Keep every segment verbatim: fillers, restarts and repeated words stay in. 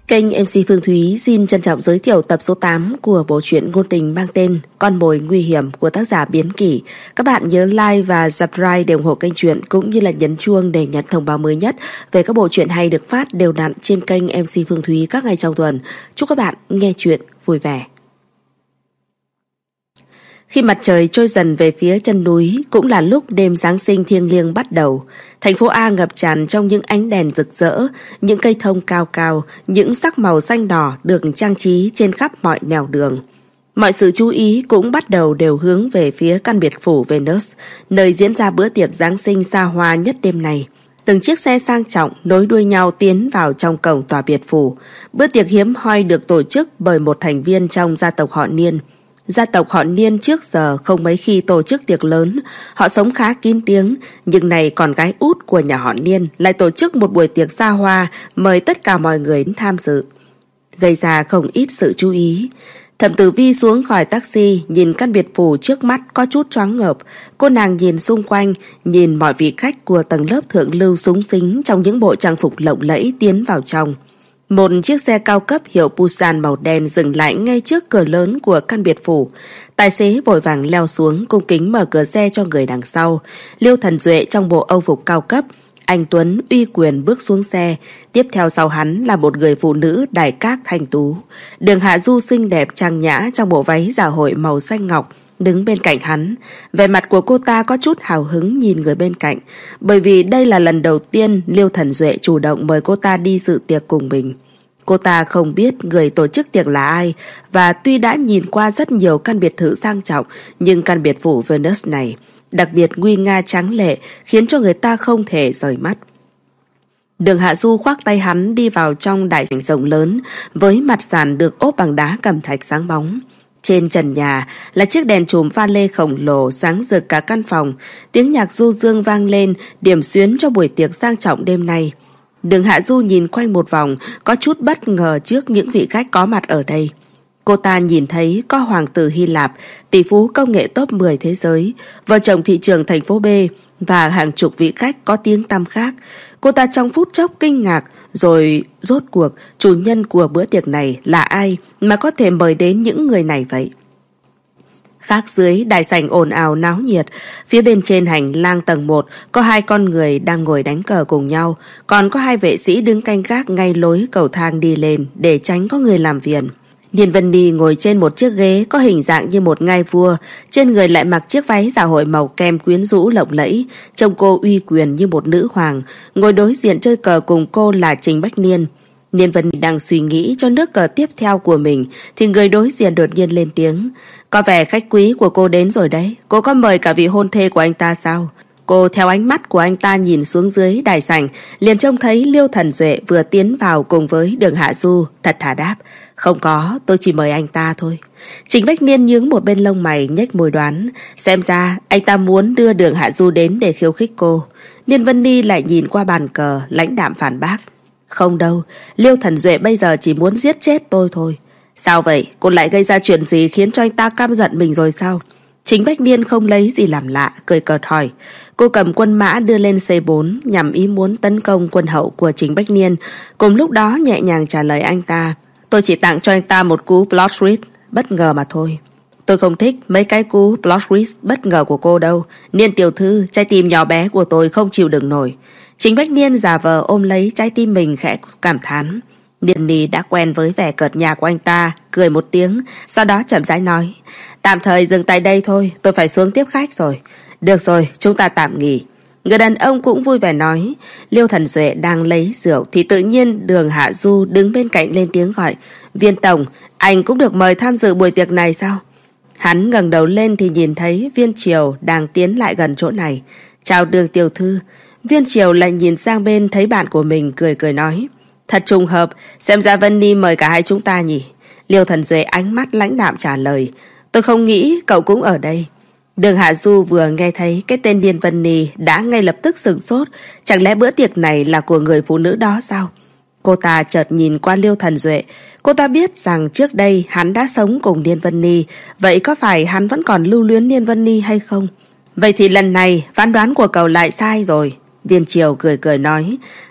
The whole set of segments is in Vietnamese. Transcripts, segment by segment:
Kênh em xê Phương Thúy xin trân trọng giới thiệu tập số tám của bộ truyện ngôn tình mang tên Con mồi nguy hiểm của tác giả Biến Kỷ. Các bạn nhớ like và subscribe để ủng hộ kênh truyện cũng như là nhấn chuông để nhận thông báo mới nhất về các bộ truyện hay được phát đều đặn trên kênh em xê Phương Thúy các ngày trong tuần. Chúc các bạn nghe truyện vui vẻ. Khi mặt trời trôi dần về phía chân núi, cũng là lúc đêm Giáng sinh thiêng liêng bắt đầu. Thành phố A ngập tràn trong những ánh đèn rực rỡ, những cây thông cao cao, những sắc màu xanh đỏ được trang trí trên khắp mọi nẻo đường. Mọi sự chú ý cũng bắt đầu đều hướng về phía căn biệt phủ Venus, nơi diễn ra bữa tiệc Giáng sinh xa hoa nhất đêm này. Từng chiếc xe sang trọng nối đuôi nhau tiến vào trong cổng tòa biệt phủ. Bữa tiệc hiếm hoi được tổ chức bởi một thành viên trong gia tộc họ Niên. Gia tộc họ Niên trước giờ không mấy khi tổ chức tiệc lớn, họ sống khá kín tiếng, nhưng này con gái út của nhà họ Niên lại tổ chức một buổi tiệc xa hoa, mời tất cả mọi người đến tham dự, gây ra không ít sự chú ý. Thẩm Tử Vi xuống khỏi taxi, nhìn căn biệt phủ trước mắt có chút choáng ngợp. Cô nàng nhìn xung quanh, nhìn mọi vị khách của tầng lớp thượng lưu súng xính trong những bộ trang phục lộng lẫy tiến vào trong. Một chiếc xe cao cấp hiệu Busan màu đen dừng lại ngay trước cửa lớn của căn biệt phủ. Tài xế vội vàng leo xuống cung kính mở cửa xe cho người đằng sau. Liêu Thần Duệ trong bộ âu phục cao cấp, anh tuấn uy quyền bước xuống xe. Tiếp theo sau hắn là một người phụ nữ đài các thanh tú. Đường Hạ Du xinh đẹp trang nhã trong bộ váy dạ hội màu xanh ngọc đứng bên cạnh hắn. Vẻ mặt của cô ta có chút hào hứng nhìn người bên cạnh, bởi vì đây là lần đầu tiên Liêu Thần Duệ chủ động mời cô ta đi dự tiệc cùng mình. Cô ta không biết người tổ chức tiệc là ai, và tuy đã nhìn qua rất nhiều căn biệt thự sang trọng, nhưng căn biệt phủ Venus này đặc biệt nguy nga tráng lệ, khiến cho người ta không thể rời mắt. Đường Hạ Du khoác tay hắn đi vào trong đại sảnh rộng lớn, với mặt sàn được ốp bằng đá cẩm thạch sáng bóng. Trên trần nhà là chiếc đèn chùm pha lê khổng lồ sáng rực cả căn phòng. Tiếng nhạc du dương vang lên, điểm xuyến cho buổi tiệc sang trọng đêm nay. Đường Hạ Du nhìn quanh một vòng, có chút bất ngờ trước những vị khách có mặt ở đây. Cô ta nhìn thấy có hoàng tử Hy Lạp, tỷ phú công nghệ top mười thế giới, vợ chồng thị trường thành phố B và hàng chục vị khách có tiếng tăm khác. Cô ta trong phút chốc kinh ngạc, rồi rốt cuộc chủ nhân của bữa tiệc này là ai mà có thể mời đến những người này vậy? Khác dưới đại sảnh ồn ào náo nhiệt, phía bên trên hành lang tầng một có hai con người đang ngồi đánh cờ cùng nhau, còn có hai vệ sĩ đứng canh gác ngay lối cầu thang đi lên để tránh có người làm phiền. Điền Vân Ni ngồi trên một chiếc ghế có hình dạng như một ngai vua, trên người lại mặc chiếc váy dạ hội màu kem quyến rũ lộng lẫy, trông cô uy quyền như một nữ hoàng. Ngồi đối diện chơi cờ cùng cô là Trình Bách Niên. Điền Vân Ni đang suy nghĩ cho nước cờ tiếp theo của mình, thì người đối diện đột nhiên lên tiếng: "Có vẻ khách quý của cô đến rồi đấy, cô có mời cả vị hôn thê của anh ta sao?" Cô theo ánh mắt của anh ta nhìn xuống dưới đại sảnh, liền trông thấy Liêu Thần Duệ vừa tiến vào cùng với Đường Hạ Du, thật thà đáp: "Không có, tôi chỉ mời anh ta thôi." Trình Bách Niên nhướng một bên lông mày, nhếch môi đoán, xem ra anh ta muốn đưa Đường Hạ Du đến để khiêu khích cô. Điền Vân Ni lại nhìn qua bàn cờ, lãnh đạm phản bác: "Không đâu, Liêu Thần Duệ bây giờ chỉ muốn giết chết tôi thôi." "Sao vậy? Cô lại gây ra chuyện gì khiến cho anh ta căm giận mình rồi sao?" Trình Bách Niên không lấy gì làm lạ, cười cợt hỏi. Cô cầm quân mã đưa lên xê bốn nhằm ý muốn tấn công quân hậu của Trình Bách Niên, cùng lúc đó nhẹ nhàng trả lời anh ta: "Tôi chỉ tặng cho anh ta một cú plot twist bất ngờ mà thôi." "Tôi không thích mấy cái cú plot twist bất ngờ của cô đâu. Niên tiểu thư, trái tim nhỏ bé của tôi không chịu đựng nổi." Trình Bách Niên giả vờ ôm lấy trái tim mình khẽ cảm thán. Điền Ni đã quen với vẻ cợt nhả của anh ta, cười một tiếng, sau đó chậm rãi nói: "Tạm thời dừng tại đây thôi, tôi phải xuống tiếp khách rồi." "Được rồi, chúng ta tạm nghỉ." Người đàn ông cũng vui vẻ nói. Liêu Thần Duệ đang lấy rượu thì tự nhiên Đường Hạ Du đứng bên cạnh lên tiếng gọi: "Viên tổng, anh cũng được mời tham dự buổi tiệc này sao?" Hắn ngẩng đầu lên thì nhìn thấy Viên Triều đang tiến lại gần chỗ này. "Chào Đường tiểu thư." Viên Triều lại nhìn sang bên thấy bạn của mình, cười cười nói: "Thật trùng hợp, xem ra Vân Ni mời cả hai chúng ta nhỉ?" Liêu Thần Duệ ánh mắt lãnh đạm trả lời: "Tôi không nghĩ cậu cũng ở đây." Đường Hạ Du vừa nghe thấy cái tên Điền Vân Ni đã ngay lập tức sửng sốt. Chẳng lẽ bữa tiệc này là của người phụ nữ đó sao? Cô ta chợt nhìn qua Liêu Thần Duệ. Cô ta biết rằng trước đây hắn đã sống cùng Điền Vân Ni. Vậy có phải hắn vẫn còn lưu luyến Điền Vân Ni hay không? Vậy thì lần này phán đoán của cậu lại sai rồi. Viên Triều cười cười nói: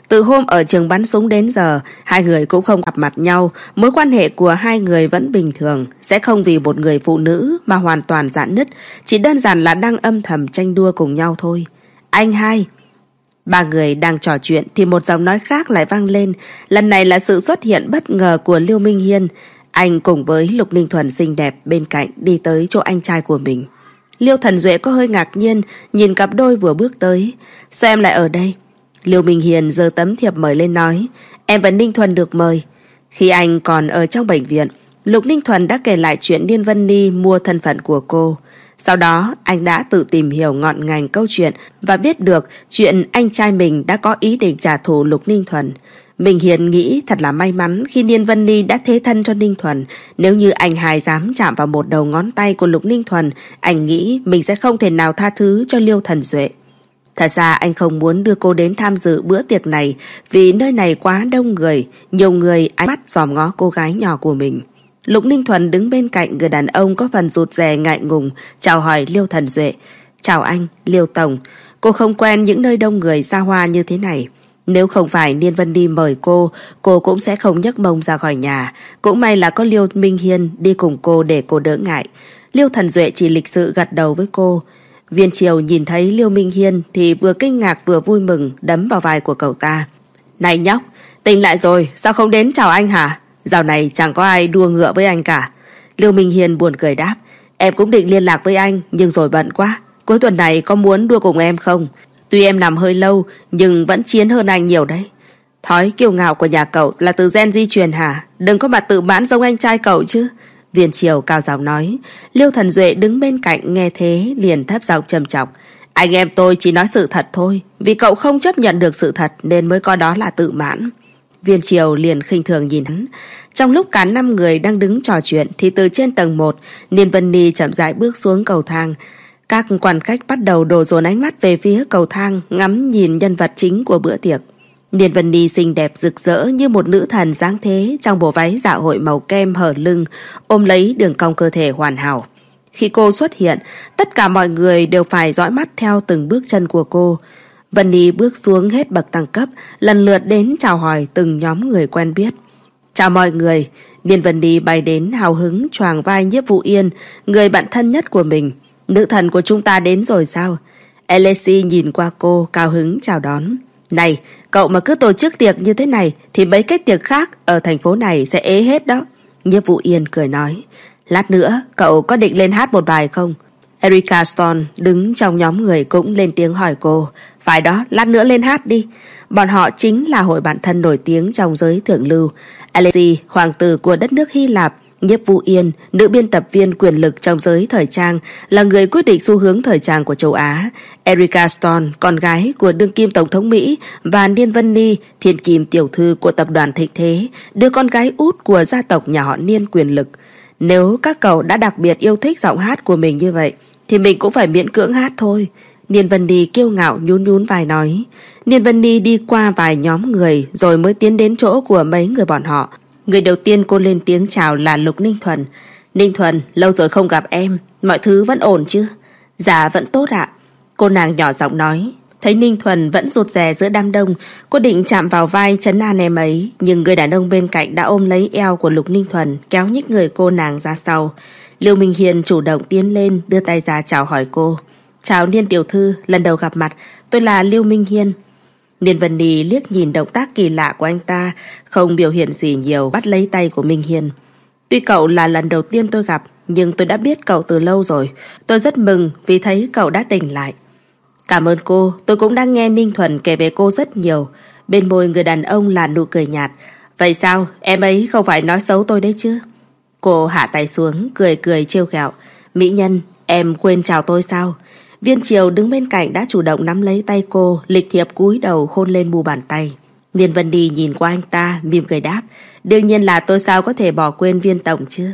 Từ hôm ở trường bắn súng đến giờ, hai người cũng không gặp mặt nhau. Mối quan hệ của hai người vẫn bình thường, sẽ không vì một người phụ nữ mà hoàn toàn rạn nứt. Chỉ đơn giản là đang âm thầm tranh đua cùng nhau thôi. Anh hai. Ba người đang trò chuyện thì một giọng nói khác lại vang lên. Lần này là sự xuất hiện bất ngờ của Liêu Minh Hiên. Anh cùng với Lục Ninh Thuần xinh đẹp bên cạnh đi tới chỗ anh trai của mình. Liêu Thần Duệ có hơi ngạc nhiên nhìn cặp đôi vừa bước tới. Sao em lại ở đây? Liêu Minh Hiền giơ tấm thiệp mời lên nói, em và Ninh Thuần được mời. Khi anh còn ở trong bệnh viện, Lục Ninh Thuần đã kể lại chuyện Niên Vân Ni mua thân phận của cô. Sau đó anh đã tự tìm hiểu ngọn ngành câu chuyện và biết được chuyện anh trai mình đã có ý định trả thù Lục Ninh Thuần. Mình Hiền nghĩ thật là may mắn khi Niên Vân Ni đã thế thân cho Ninh Thuần. Nếu như anh hai dám chạm vào một đầu ngón tay của Lục Ninh Thuần, anh nghĩ mình sẽ không thể nào tha thứ cho Liêu Thần Duệ. Thật ra anh không muốn đưa cô đến tham dự bữa tiệc này vì nơi này quá đông người, nhiều người ánh mắt dòm ngó cô gái nhỏ của mình. Lục Ninh Thuần đứng bên cạnh người đàn ông có phần rụt rè ngại ngùng, chào hỏi Liêu Thần Duệ. Chào anh, Liêu Tổng, cô không quen những nơi đông người xa hoa như thế này. Nếu không phải Niên Vân Ni mời cô, cô cũng sẽ không nhấc mông ra khỏi nhà. Cũng may là có Liêu Minh Hiên đi cùng cô để cô đỡ ngại. Liêu Thần Duệ chỉ lịch sự gật đầu với cô. Viên Triều nhìn thấy Liêu Minh Hiên thì vừa kinh ngạc vừa vui mừng đấm vào vai của cậu ta. Này nhóc, tỉnh lại rồi, sao không đến chào anh hả? Dạo này chẳng có ai đua ngựa với anh cả. Liêu Minh Hiên buồn cười đáp, em cũng định liên lạc với anh nhưng rồi bận quá. Cuối tuần này có muốn đua cùng em không? Tuy em nằm hơi lâu nhưng vẫn chiến hơn anh nhiều đấy. Thói kiêu ngạo của nhà cậu là từ gen di truyền hả? Đừng có mà tự mãn giống anh trai cậu chứ. Viên Triều cao giọng nói. Liêu Thần Duệ đứng bên cạnh nghe thế liền thấp giọng trầm trọng. Anh em tôi chỉ nói sự thật thôi. Vì cậu không chấp nhận được sự thật nên mới coi đó là tự mãn. Viên Triều liền khinh thường nhìn hắn. Trong lúc cả năm người đang đứng trò chuyện thì từ trên tầng một, Niên Vân Ni chậm rãi bước xuống cầu thang. Các quan khách bắt đầu đổ dồn ánh mắt về phía cầu thang, ngắm nhìn nhân vật chính của bữa tiệc. Niên Vân Ni xinh đẹp rực rỡ như một nữ thần dáng thế trong bộ váy dạ hội màu kem hở lưng, ôm lấy đường cong cơ thể hoàn hảo. Khi cô xuất hiện, tất cả mọi người đều phải dõi mắt theo từng bước chân của cô. Vân Ni bước xuống hết bậc tăng cấp, lần lượt đến chào hỏi từng nhóm người quen biết. Chào mọi người, Niên Vân Ni bay đến hào hứng choàng vai Nhiếp Vũ Yên, người bạn thân nhất của mình. Nữ thần của chúng ta đến rồi sao? Alexi nhìn qua cô, cao hứng chào đón. Này, cậu mà cứ tổ chức tiệc như thế này thì mấy cái tiệc khác ở thành phố này sẽ ế hết đó. Nhiếp Vũ Yên cười nói. Lát nữa, cậu có định lên hát một bài không? Erika Stone đứng trong nhóm người cũng lên tiếng hỏi cô. Phải đó, lát nữa lên hát đi. Bọn họ chính là hội bạn thân nổi tiếng trong giới thượng lưu. Alexi, hoàng tử của đất nước Hy Lạp. Nhiếp Vũ Yên, nữ biên tập viên quyền lực trong giới thời trang, là người quyết định xu hướng thời trang của châu Á. Erika Stone, con gái của đương kim tổng thống Mỹ, và Niên Vân Ni, thiên kim tiểu thư của tập đoàn Thịnh Thế, đứa con gái út của gia tộc nhà họ Niên quyền lực. Nếu các cậu đã đặc biệt yêu thích giọng hát của mình như vậy, thì mình cũng phải miễn cưỡng hát thôi. Niên Vân Ni kiêu ngạo nhún nhún vai nói. Niên Vân Ni đi qua vài nhóm người rồi mới tiến đến chỗ của mấy người bọn họ. Người đầu tiên cô lên tiếng chào là Lục Ninh Thuần. Ninh Thuần, lâu rồi không gặp em, mọi thứ vẫn ổn chứ? Dạ vẫn tốt ạ. Cô nàng nhỏ giọng nói. Thấy Ninh Thuần vẫn rụt rè giữa đám đông, cô định chạm vào vai trấn an em ấy, nhưng người đàn ông bên cạnh đã ôm lấy eo của Lục Ninh Thuần, kéo nhích người cô nàng ra sau. Liêu Minh Hiền chủ động tiến lên, đưa tay ra chào hỏi cô. Chào Niên tiểu thư, lần đầu gặp mặt, tôi là Liêu Minh Hiên. Niên Vân Ni liếc nhìn động tác kỳ lạ của anh ta, không biểu hiện gì nhiều, bắt lấy tay của Minh Hiên. Tuy cậu là lần đầu tiên tôi gặp, nhưng tôi đã biết cậu từ lâu rồi. Tôi rất mừng vì thấy cậu đã tỉnh lại. Cảm ơn cô, tôi cũng đang nghe Ninh Thuần kể về cô rất nhiều. Bên môi người đàn ông là nụ cười nhạt. Vậy sao, em ấy không phải nói xấu tôi đấy chứ? Cô hạ tay xuống, cười cười trêu ghẹo. Mỹ nhân, em quên chào tôi sao? Viên Triều đứng bên cạnh đã chủ động nắm lấy tay cô, lịch thiệp cúi đầu hôn lên mu bàn tay. Niên Vân Ni nhìn qua anh ta, mỉm cười đáp. Đương nhiên là tôi sao có thể bỏ quên Viên tổng chứ?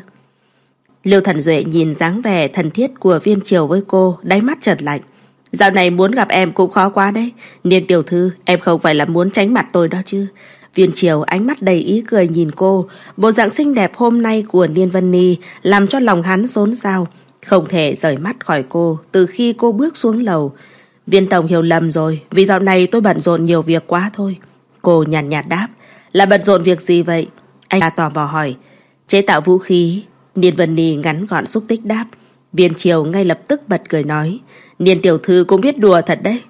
Liêu Thần Duệ nhìn dáng vẻ thân thiết của Viên Triều với cô, đáy mắt chợt lạnh. Dạo này muốn gặp em cũng khó quá đấy. Niên tiểu thư, em không phải là muốn tránh mặt tôi đó chứ? Viên Triều ánh mắt đầy ý cười nhìn cô. Bộ dạng xinh đẹp hôm nay của Niên Vân Ni làm cho lòng hắn xốn xao, không thể rời mắt khỏi cô từ khi cô bước xuống lầu. Viên tổng hiểu lầm rồi, vì dạo này tôi bận rộn nhiều việc quá thôi. Cô nhàn nhạt, nhạt đáp. Là bận rộn việc gì vậy? Anh ta tò mò hỏi. Chế tạo vũ khí. Niên Vân Ni ngắn gọn xúc tích đáp. Viên Triều ngay lập tức bật cười nói. Niên tiểu thư cũng biết đùa thật đấy.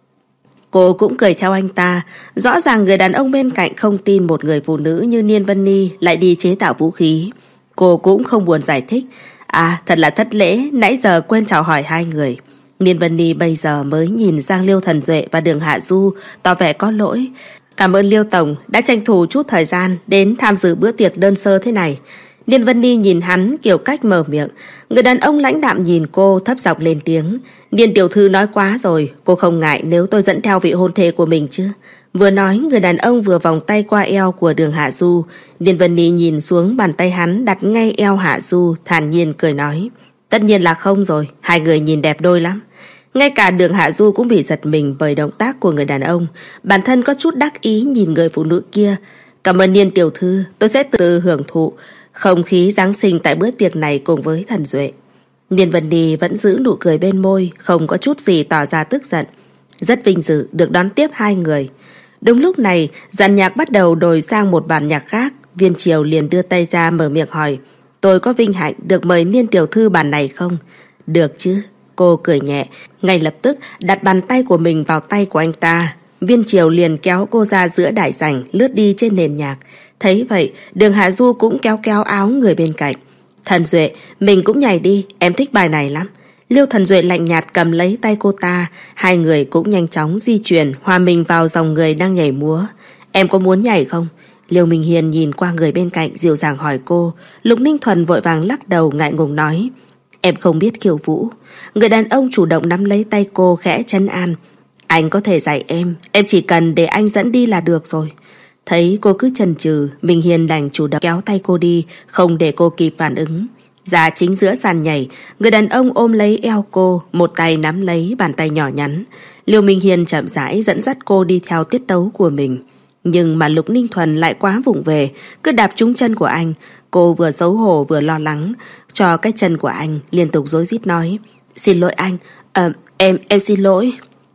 Cô cũng cười theo anh ta. Rõ ràng người đàn ông bên cạnh không tin một người phụ nữ như Niên Vân Ni lại đi chế tạo vũ khí. Cô cũng không buồn giải thích. À, thật là thất lễ, nãy giờ quên chào hỏi hai người. Niên Vân Ni bây giờ mới nhìn sang Liêu Thần Duệ và Đường Hạ Du, tỏ vẻ có lỗi. Cảm ơn Liêu Tổng đã tranh thủ chút thời gian đến tham dự bữa tiệc đơn sơ thế này. Niên Vân Ni nhìn hắn kiểu cách mở miệng. Người đàn ông lãnh đạm nhìn cô, thấp giọng lên tiếng. Niên tiểu thư nói quá rồi, cô không ngại nếu tôi dẫn theo vị hôn thê của mình chứ? Vừa nói, người đàn ông vừa vòng tay qua eo của Đường Hạ Du. Niên Vân Ni nhìn xuống bàn tay hắn đặt ngay eo Hạ Du, thản nhiên cười nói. Tất nhiên là không rồi, hai người nhìn đẹp đôi lắm. Ngay cả Đường Hạ Du cũng bị giật mình bởi động tác của người đàn ông. Bản thân có chút đắc ý nhìn người phụ nữ kia. Cảm ơn Niên tiểu thư, tôi sẽ từ từ hưởng thụ không khí Giáng sinh tại bữa tiệc này cùng với Thần Duệ. Niên Vân Ni vẫn giữ nụ cười bên môi, không có chút gì tỏ ra tức giận. Rất vinh dự được đón tiếp hai người. Đúng lúc này, dàn nhạc bắt đầu đổi sang một bản nhạc khác. Viên Triều liền đưa tay ra mở miệng hỏi. Tôi có vinh hạnh được mời Niên tiểu thư bản này không? Được chứ. Cô cười nhẹ, ngay lập tức đặt bàn tay của mình vào tay của anh ta. Viên Triều liền kéo cô ra giữa đại sảnh, lướt đi trên nền nhạc. Thấy vậy, Đường Hạ Du cũng kéo kéo áo người bên cạnh. Thần Duệ, mình cũng nhảy đi, em thích bài này lắm. Liêu Thần Duệ lạnh nhạt cầm lấy tay cô ta. Hai người cũng nhanh chóng di chuyển, hòa mình vào dòng người đang nhảy múa. Em có muốn nhảy không? Liêu Minh Hiền nhìn qua người bên cạnh dịu dàng hỏi cô. Lục Ninh Thuần vội vàng lắc đầu ngại ngùng nói. Em không biết khiêu vũ. Người đàn ông chủ động nắm lấy tay cô khẽ trấn an. Anh có thể dạy em, em chỉ cần để anh dẫn đi là được rồi. Thấy cô cứ chần chừ, Minh Hiền đành chủ động kéo tay cô đi, không để cô kịp phản ứng. Ra chính giữa sàn nhảy, người đàn ông ôm lấy eo cô, một tay nắm lấy bàn tay nhỏ nhắn. Liêu Minh Hiền chậm rãi dẫn dắt cô đi theo tiết tấu của mình. Nhưng mà Lục Ninh Thuần lại quá vụng về, cứ đạp trúng chân của anh. Cô vừa xấu hổ vừa lo lắng cho cái chân của anh, liên tục rối rít nói. Xin lỗi anh, à, em, em xin lỗi.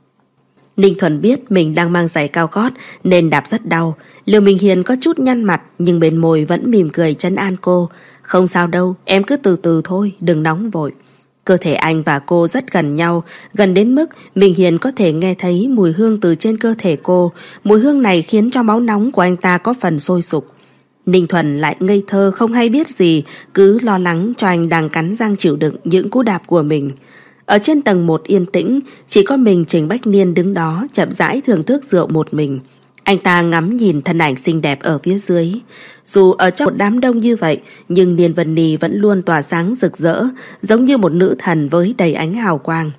Ninh Thuần biết mình đang mang giày cao gót nên đạp rất đau. Liêu Minh Hiền có chút nhăn mặt nhưng bên môi vẫn mỉm cười trấn an cô. Không sao đâu, em cứ từ từ thôi, đừng nóng vội. Cơ thể anh và cô rất gần nhau, gần đến mức Minh Hiền có thể nghe thấy mùi hương từ trên cơ thể cô. Mùi hương này khiến cho máu nóng của anh ta có phần sôi sục. Ninh Thuần lại ngây thơ không hay biết gì, cứ lo lắng cho anh đang cắn răng chịu đựng những cú đạp của mình. Ở trên tầng một yên tĩnh, chỉ có mình Trình Bách Niên đứng đó chậm rãi thưởng thức rượu một mình. Anh ta ngắm nhìn thân ảnh xinh đẹp ở phía dưới. Dù ở trong một đám đông như vậy, nhưng Niên Vân Ni vẫn luôn tỏa sáng rực rỡ, giống như một nữ thần với đầy ánh hào quang.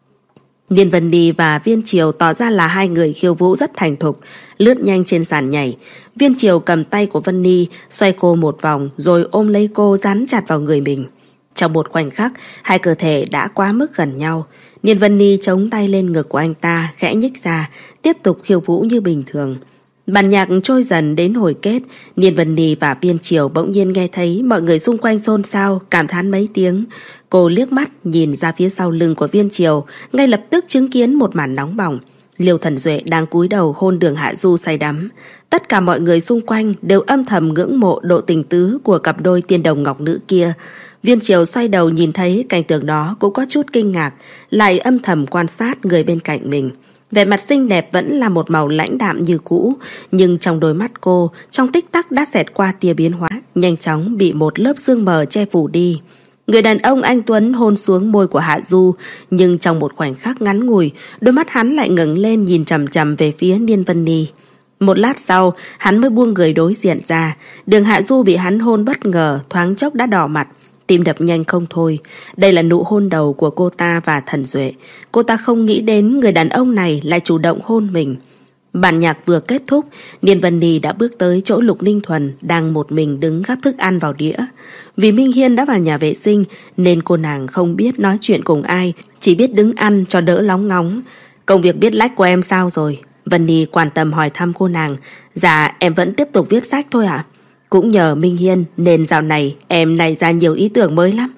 Niên Vân Ni và Viên Triều tỏ ra là hai người khiêu vũ rất thành thục, lướt nhanh trên sàn nhảy. Viên Triều cầm tay của Vân Ni, xoay cô một vòng rồi ôm lấy cô dán chặt vào người mình. Trong một khoảnh khắc, hai cơ thể đã quá mức gần nhau. Niên Vân Ni chống tay lên ngực của anh ta, khẽ nhích ra, tiếp tục khiêu vũ như bình thường. Bản nhạc trôi dần đến hồi kết, Niên Vân Ni và Viên Triều bỗng nhiên nghe thấy mọi người xung quanh xôn xao, cảm thán mấy tiếng. Cô liếc mắt nhìn ra phía sau lưng của Viên Triều, ngay lập tức chứng kiến một màn nóng bỏng. Liêu Thần Duệ đang cúi đầu hôn Đường Hạ Du say đắm. Tất cả mọi người xung quanh đều âm thầm ngưỡng mộ độ tình tứ của cặp đôi tiên đồng ngọc nữ kia. Viên Triều xoay đầu nhìn thấy cảnh tượng đó cũng có chút kinh ngạc, lại âm thầm quan sát người bên cạnh mình. Vẻ mặt xinh đẹp vẫn là một màu lãnh đạm như cũ, nhưng trong đôi mắt cô, trong tích tắc đã xẹt qua tia biến hóa, nhanh chóng bị một lớp sương mờ che phủ đi. Người đàn ông anh tuấn hôn xuống môi của Hạ Du, nhưng trong một khoảnh khắc ngắn ngủi, đôi mắt hắn lại ngẩng lên nhìn chằm chằm về phía Niên Vân Ni. Một lát sau, hắn mới buông người đối diện ra. Đường Hạ Du bị hắn hôn bất ngờ, thoáng chốc đã đỏ mặt, tim đập nhanh không thôi. Đây là nụ hôn đầu của cô ta và Thần Duệ. Cô ta không nghĩ đến người đàn ông này lại chủ động hôn mình. Bản nhạc vừa kết thúc, Niên Vân Ni đã bước tới chỗ Lục Ninh Thuần đang một mình đứng gắp thức ăn vào đĩa. Vì Minh Hiên đã vào nhà vệ sinh nên cô nàng không biết nói chuyện cùng ai, chỉ biết đứng ăn cho đỡ lóng ngóng. Công việc viết lách của em sao rồi? Vân Ni quan tâm hỏi thăm cô nàng. Dạ em vẫn tiếp tục viết sách thôi ạ. Cũng nhờ Minh Hiên nên dạo này em nảy ra nhiều ý tưởng mới lắm.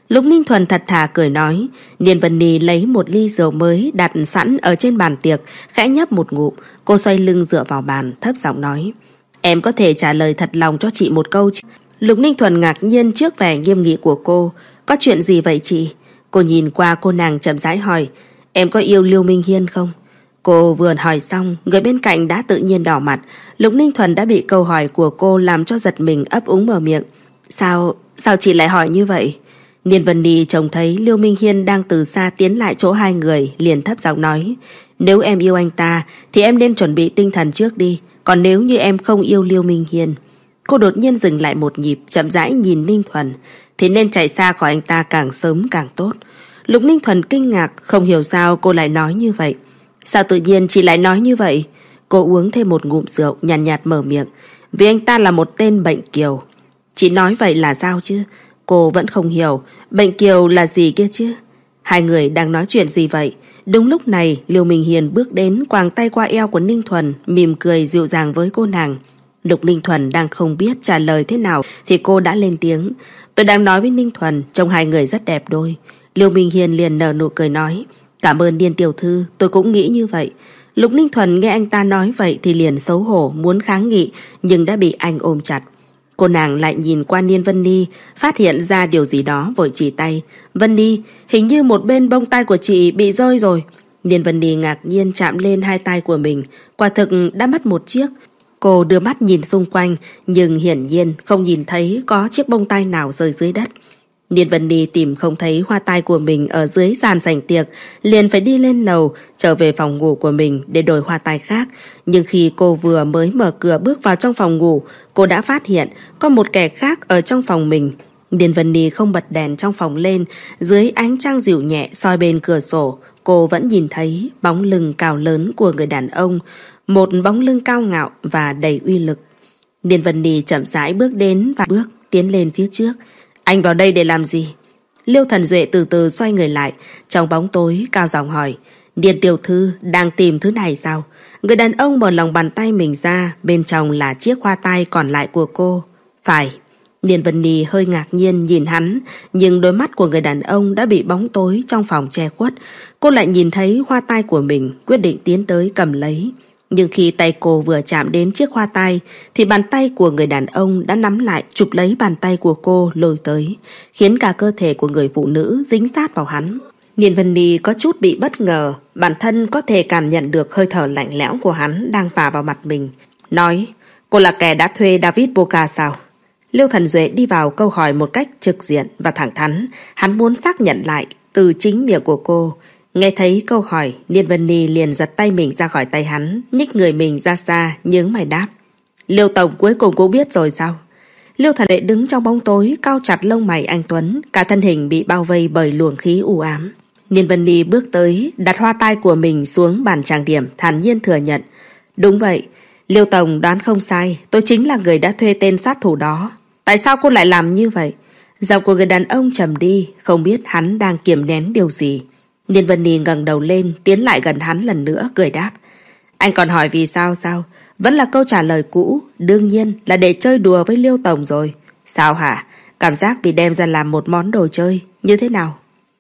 Lục Ninh Thuần thật thà cười nói. Niên Vân Ni lấy một ly rượu mới đặt sẵn ở trên bàn tiệc, khẽ nhấp một ngụm. Cô xoay lưng dựa vào bàn, thấp giọng nói: Em có thể trả lời thật lòng cho chị một câu chứ? Lục Ninh Thuần ngạc nhiên trước vẻ nghiêm nghị của cô. Có chuyện gì vậy chị? Cô nhìn qua cô nàng chậm rãi hỏi: Em có yêu Liêu Minh Hiên không? Cô vừa hỏi xong, người bên cạnh đã tự nhiên đỏ mặt. Lục Ninh Thuần đã bị câu hỏi của cô làm cho giật mình, ấp úng mở miệng. Sao, sao chị lại hỏi như vậy? Niên Vân Ni trông thấy Liêu Minh Hiên đang từ xa tiến lại chỗ hai người, liền thấp giọng nói: Nếu em yêu anh ta thì em nên chuẩn bị tinh thần trước đi. Còn nếu như em không yêu Liêu Minh Hiên. Cô đột nhiên dừng lại một nhịp, chậm rãi nhìn Ninh Thuần. Thì nên chạy xa khỏi anh ta càng sớm càng tốt. Lục Ninh Thuần kinh ngạc, không hiểu sao cô lại nói như vậy. Sao tự nhiên chị lại nói như vậy? Cô uống thêm một ngụm rượu, nhàn nhạt, nhạt mở miệng. Vì anh ta là một tên bệnh kiều. Chị nói vậy là sao chứ? Cô vẫn không hiểu. Bệnh kiều là gì kia chứ? Hai người đang nói chuyện gì vậy? Đúng lúc này, Liêu Minh Hiền bước đến, quàng tay qua eo của Ninh Thuần, mỉm cười dịu dàng với cô nàng. Lục Ninh Thuần đang không biết trả lời thế nào thì cô đã lên tiếng. Tôi đang nói với Ninh Thuần, trông hai người rất đẹp đôi. Liêu Minh Hiền liền nở nụ cười nói: Cảm ơn Điên tiểu thư, tôi cũng nghĩ như vậy. Lục Ninh Thuần nghe anh ta nói vậy thì liền xấu hổ muốn kháng nghị, nhưng đã bị anh ôm chặt. Cô nàng lại nhìn qua Niên Vân Ni, phát hiện ra điều gì đó, vội chỉ tay. Vân Ni, hình như một bên bông tai của chị bị rơi rồi. Niên Vân Ni ngạc nhiên chạm lên hai tay của mình, quả thực đã mất một chiếc. Cô đưa mắt nhìn xung quanh, nhưng hiển nhiên không nhìn thấy có chiếc bông tai nào rơi dưới đất. Niên Vân Ni tìm không thấy hoa tai của mình ở dưới sàn sảnh tiệc, liền phải đi lên lầu, trở về phòng ngủ của mình để đổi hoa tai khác. Nhưng khi cô vừa mới mở cửa bước vào trong phòng ngủ, cô đã phát hiện có một kẻ khác ở trong phòng mình. Niên Vân Ni không bật đèn trong phòng lên, dưới ánh trăng dịu nhẹ soi bên cửa sổ, cô vẫn nhìn thấy bóng lưng cao lớn của người đàn ông, một bóng lưng cao ngạo và đầy uy lực. Niên Vân Ni chậm rãi bước đến và bước tiến lên phía trước. Anh vào đây để làm gì? Liêu Thần Duệ từ từ xoay người lại, trong bóng tối cao giọng hỏi. Điền tiểu thư đang tìm thứ này sao? Người đàn ông mở lòng bàn tay mình ra, bên trong là chiếc hoa tai còn lại của cô. Phải. Niên Vân Ni hơi ngạc nhiên nhìn hắn, nhưng đôi mắt của người đàn ông đã bị bóng tối trong phòng che khuất. Cô lại nhìn thấy hoa tai của mình, quyết định tiến tới cầm lấy. Nhưng khi tay cô vừa chạm đến chiếc hoa tai thì bàn tay của người đàn ông đã nắm lại, chụp lấy bàn tay của cô lôi tới, khiến cả cơ thể của người phụ nữ dính sát vào hắn. Niên Vân Ni có chút bị bất ngờ, bản thân có thể cảm nhận được hơi thở lạnh lẽo của hắn đang phả vào mặt mình. Nói, cô là kẻ đã thuê David Boca sao? Liêu Thần Duệ đi vào câu hỏi một cách trực diện và thẳng thắn, hắn muốn xác nhận lại từ chính miệng của cô. Nghe thấy câu hỏi, Niên Vân Ni liền giật tay mình ra khỏi tay hắn, nhích người mình ra xa, nhướng mày đáp. Liêu tổng cuối cùng cũng biết rồi sao? Liêu Thần Duệ đứng trong bóng tối, cau chặt lông mày anh tuấn, cả thân hình bị bao vây bởi luồng khí u ám. Niên Vân Ni bước tới, đặt hoa tai của mình xuống bàn trang điểm, thản nhiên thừa nhận. Đúng vậy, Liêu tổng đoán không sai, tôi chính là người đã thuê tên sát thủ đó. Tại sao cô lại làm như vậy? Giọng của người đàn ông trầm đi, không biết hắn đang kiềm nén điều gì. Niên Vân Ni ngẩng đầu lên, tiến lại gần hắn lần nữa, cười đáp. Anh còn hỏi vì sao sao? Vẫn là câu trả lời cũ, đương nhiên là để chơi đùa với Liêu tổng rồi. Sao hả? Cảm giác bị đem ra làm một món đồ chơi, như thế nào?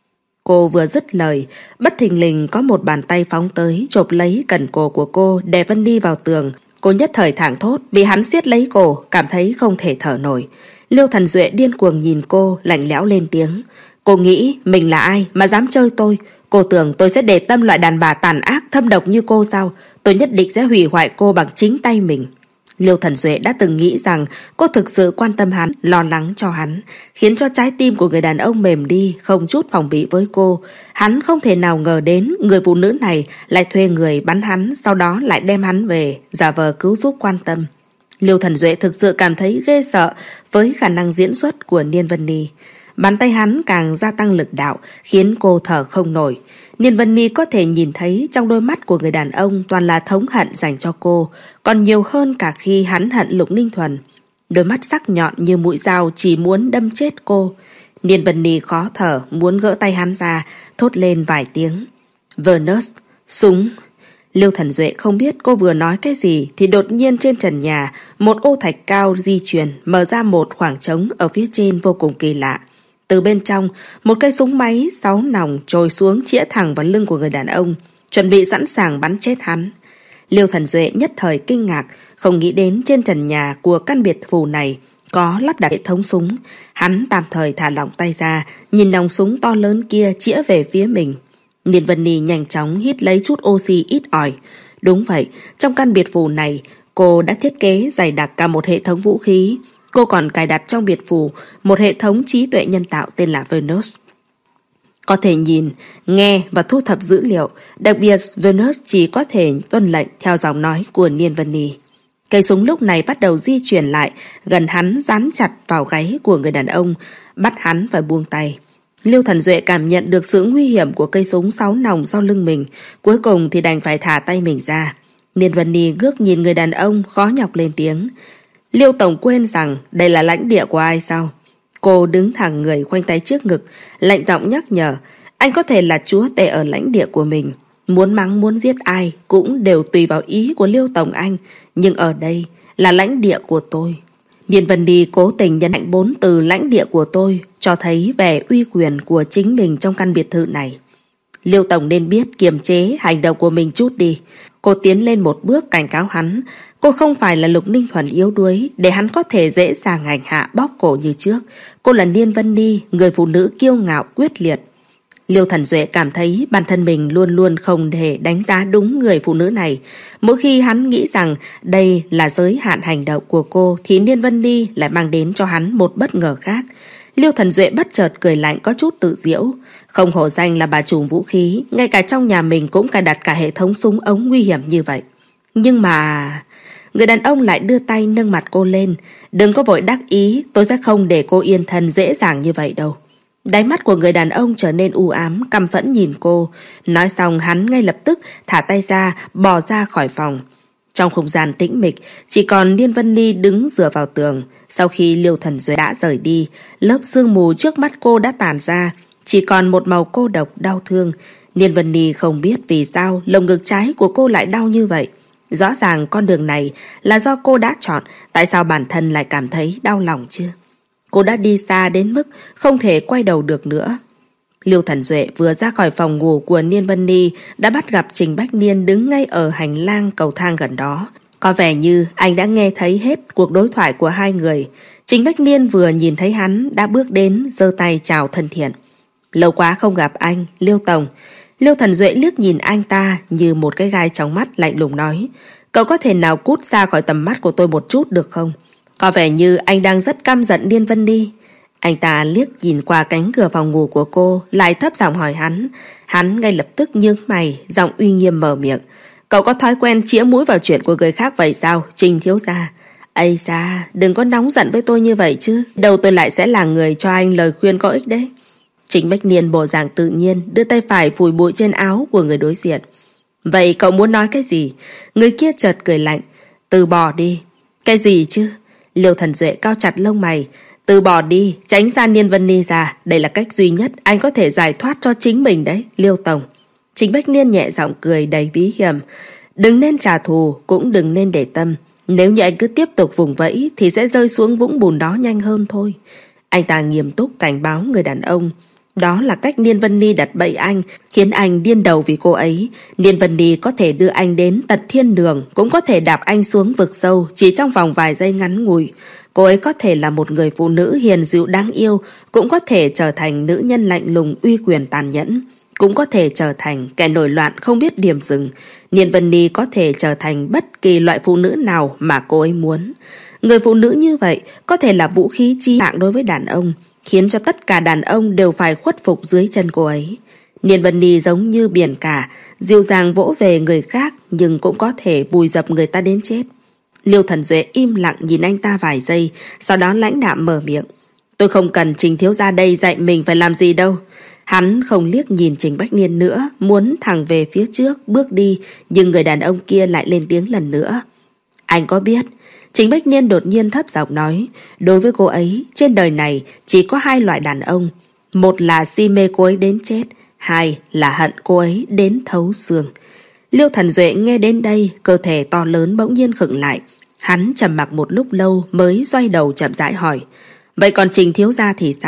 Cô vừa dứt lời, bất thình lình có một bàn tay phóng tới, chộp lấy cẩn cổ của cô, đè Vân Ni vào tường. Cô nhất thời thảng thốt, bị hắn siết lấy cổ, cảm thấy không thể thở nổi. Liêu Thần Duệ điên cuồng nhìn cô, lạnh lẽo lên tiếng. Cô nghĩ mình là ai mà dám chơi tôi? Cô tưởng tôi sẽ để tâm loại đàn bà tàn ác thâm độc như cô sao? Tôi nhất định sẽ hủy hoại cô bằng chính tay mình. Liêu Thần Duệ đã từng nghĩ rằng cô thực sự quan tâm hắn, lo lắng cho hắn, khiến cho trái tim của người đàn ông mềm đi, không chút phòng bị với cô. Hắn không thể nào ngờ đến người phụ nữ này lại thuê người bắn hắn, sau đó lại đem hắn về, giả vờ cứu giúp quan tâm. Liêu Thần Duệ thực sự cảm thấy ghê sợ với khả năng diễn xuất của Niên Vân Ni. Bàn tay hắn càng gia tăng lực đạo, khiến cô thở không nổi. Niên Vân Ni có thể nhìn thấy trong đôi mắt của người đàn ông toàn là thống hận dành cho cô, còn nhiều hơn cả khi hắn hận Lục Ninh Thuần. Đôi mắt sắc nhọn như mũi dao chỉ muốn đâm chết cô. Niên Vân Ni khó thở, muốn gỡ tay hắn ra, thốt lên vài tiếng. Venus, súng. Liêu Thần Duệ không biết cô vừa nói cái gì thì đột nhiên trên trần nhà, một ô thạch cao di chuyển mở ra một khoảng trống ở phía trên vô cùng kỳ lạ. Từ bên trong, một cây súng máy sáu nòng trồi xuống chĩa thẳng vào lưng của người đàn ông, chuẩn bị sẵn sàng bắn chết hắn. Liêu Thần Duệ nhất thời kinh ngạc, không nghĩ đến trên trần nhà của căn biệt phủ này có lắp đặt hệ thống súng. Hắn tạm thời thả lỏng tay ra, nhìn nòng súng to lớn kia chĩa về phía mình. Niên Vân Ni nhanh chóng hít lấy chút oxy ít ỏi. Đúng vậy, trong căn biệt phủ này, cô đã thiết kế dày đặc cả một hệ thống vũ khí. Cô còn cài đặt trong biệt phủ một hệ thống trí tuệ nhân tạo tên là Venus. Có thể nhìn, nghe và thu thập dữ liệu, đặc biệt Venus chỉ có thể tuân lệnh theo giọng nói của Niên Vân Ni. Cây súng lúc này bắt đầu di chuyển lại, gần hắn dán chặt vào gáy của người đàn ông, bắt hắn phải buông tay. Liêu Thần Duệ cảm nhận được sự nguy hiểm của cây súng sáu nòng sau lưng mình, cuối cùng thì đành phải thả tay mình ra. Niên Vân Ni ngước nhìn người đàn ông, khó nhọc lên tiếng. Liêu tổng quên rằng đây là lãnh địa của ai sao? Cô đứng thẳng người khoanh tay trước ngực, lạnh giọng nhắc nhở. Anh có thể là chúa tể ở lãnh địa của mình, muốn mắng muốn giết ai cũng đều tùy vào ý của Liêu tổng anh, nhưng ở đây là lãnh địa của tôi. Niên Vân Ni cố tình nhấn mạnh bốn từ lãnh địa của tôi, cho thấy vẻ uy quyền của chính mình trong căn biệt thự này. Liêu tổng nên biết kiềm chế hành động của mình chút đi. Cô tiến lên một bước cảnh cáo hắn. Cô không phải là Lục Ninh Thuần yếu đuối để hắn có thể dễ dàng hành hạ bóp cổ như trước. Cô là Niên Vân Ni, người phụ nữ kiêu ngạo quyết liệt. Liêu Thần Duệ cảm thấy bản thân mình luôn luôn không thể đánh giá đúng người phụ nữ này. Mỗi khi hắn nghĩ rằng đây là giới hạn hành động của cô thì Niên Vân Ni lại mang đến cho hắn một bất ngờ khác. Liêu Thần Duệ bất chợt cười lạnh có chút tự giễu. Không hổ danh là bà chủ vũ khí, ngay cả trong nhà mình cũng cài đặt cả hệ thống súng ống nguy hiểm như vậy. Nhưng mà... Người đàn ông lại đưa tay nâng mặt cô lên. Đừng có vội đắc ý, tôi sẽ không để cô yên thân dễ dàng như vậy đâu. Đáy mắt của người đàn ông trở nên u ám, căm phẫn nhìn cô. Nói xong hắn ngay lập tức thả tay ra, bỏ ra khỏi phòng. Trong không gian tĩnh mịch, chỉ còn Niên Vân Ni đứng dựa vào tường. Sau khi Liêu Thần Duệ đã rời đi, lớp sương mù trước mắt cô đã tàn ra, chỉ còn một màu cô độc đau thương. Niên Vân Ni không biết vì sao lồng ngực trái của cô lại đau như vậy. Rõ ràng con đường này là do cô đã chọn, tại sao bản thân lại cảm thấy đau lòng chứ? Cô đã đi xa đến mức không thể quay đầu được nữa. Liêu Thần Duệ vừa ra khỏi phòng ngủ của Niên Vân Ni đã bắt gặp Trình Bách Niên đứng ngay ở hành lang cầu thang gần đó. Có vẻ như anh đã nghe thấy hết cuộc đối thoại của hai người. Trình Bách Niên vừa nhìn thấy hắn đã bước đến giơ tay chào thân thiện. Lâu quá không gặp anh, Liêu Tổng. Liêu Thần Duệ liếc nhìn anh ta như một cái gai trong mắt, lạnh lùng nói. Cậu có thể nào cút ra khỏi tầm mắt của tôi một chút được không? Có vẻ như anh đang rất căm giận Niên Vân Ni. Anh ta liếc nhìn qua cánh cửa phòng ngủ của cô, lại thấp giọng hỏi hắn. Hắn ngay lập tức nhướng mày, giọng uy nghiêm mở miệng. Cậu có thói quen chĩa mũi vào chuyện của người khác vậy sao, Trình thiếu gia? Ây da, đừng có nóng giận với tôi như vậy chứ. Đâu tôi lại sẽ là người cho anh lời khuyên có ích đấy. Trình Bách Niên bộ dạng tự nhiên, đưa tay phải phủi bụi trên áo của người đối diện. Vậy cậu muốn nói cái gì? Người kia chợt cười lạnh. Từ bỏ đi. Cái gì chứ? Liêu Thần Duệ cao chặt lông mày. Từ bỏ đi, tránh xa Niên Vân Ni ra. Đây là cách duy nhất anh có thể giải thoát cho chính mình đấy, Liêu Tổng. Trình Bách Niên nhẹ giọng cười đầy bí hiểm. Đừng nên trả thù, cũng đừng nên để tâm. Nếu như anh cứ tiếp tục vùng vẫy thì sẽ rơi xuống vũng bùn đó nhanh hơn thôi. Anh ta nghiêm túc cảnh báo người đàn ông. Đó là cách Niên Vân Ni đặt bẫy anh, khiến anh điên đầu vì cô ấy. Niên Vân Ni có thể đưa anh đến tận thiên đường, cũng có thể đạp anh xuống vực sâu chỉ trong vòng vài giây ngắn ngủi. Cô ấy có thể là một người phụ nữ hiền dịu đáng yêu, cũng có thể trở thành nữ nhân lạnh lùng uy quyền tàn nhẫn, cũng có thể trở thành kẻ nổi loạn không biết điểm dừng. Niên Vân Ni có thể trở thành bất kỳ loại phụ nữ nào mà cô ấy muốn. Người phụ nữ như vậy có thể là vũ khí chí mạng đối với đàn ông, khiến cho tất cả đàn ông đều phải khuất phục dưới chân cô ấy. Niên Vân Ni giống như biển cả, dịu dàng vỗ về người khác nhưng cũng có thể vùi dập người ta đến chết. Liêu Thần Duệ im lặng nhìn anh ta vài giây, sau đó lãnh đạm mở miệng. Tôi không cần Trình thiếu gia đây dạy mình phải làm gì đâu. Hắn không liếc nhìn Trình Bách Niên nữa, muốn thẳng về phía trước bước đi, nhưng người đàn ông kia lại lên tiếng lần nữa. Anh có biết? Trình Bách Niên đột nhiên thấp giọng nói, đối với cô ấy, trên đời này chỉ có hai loại đàn ông. Một là si mê cô ấy đến chết, hai là hận cô ấy đến thấu xương. Liêu Thần Duệ nghe đến đây, cơ thể to lớn bỗng nhiên khựng lại. Hắn trầm mặc một lúc lâu mới xoay đầu chậm rãi hỏi. Vậy còn Trình thiếu gia thì sao?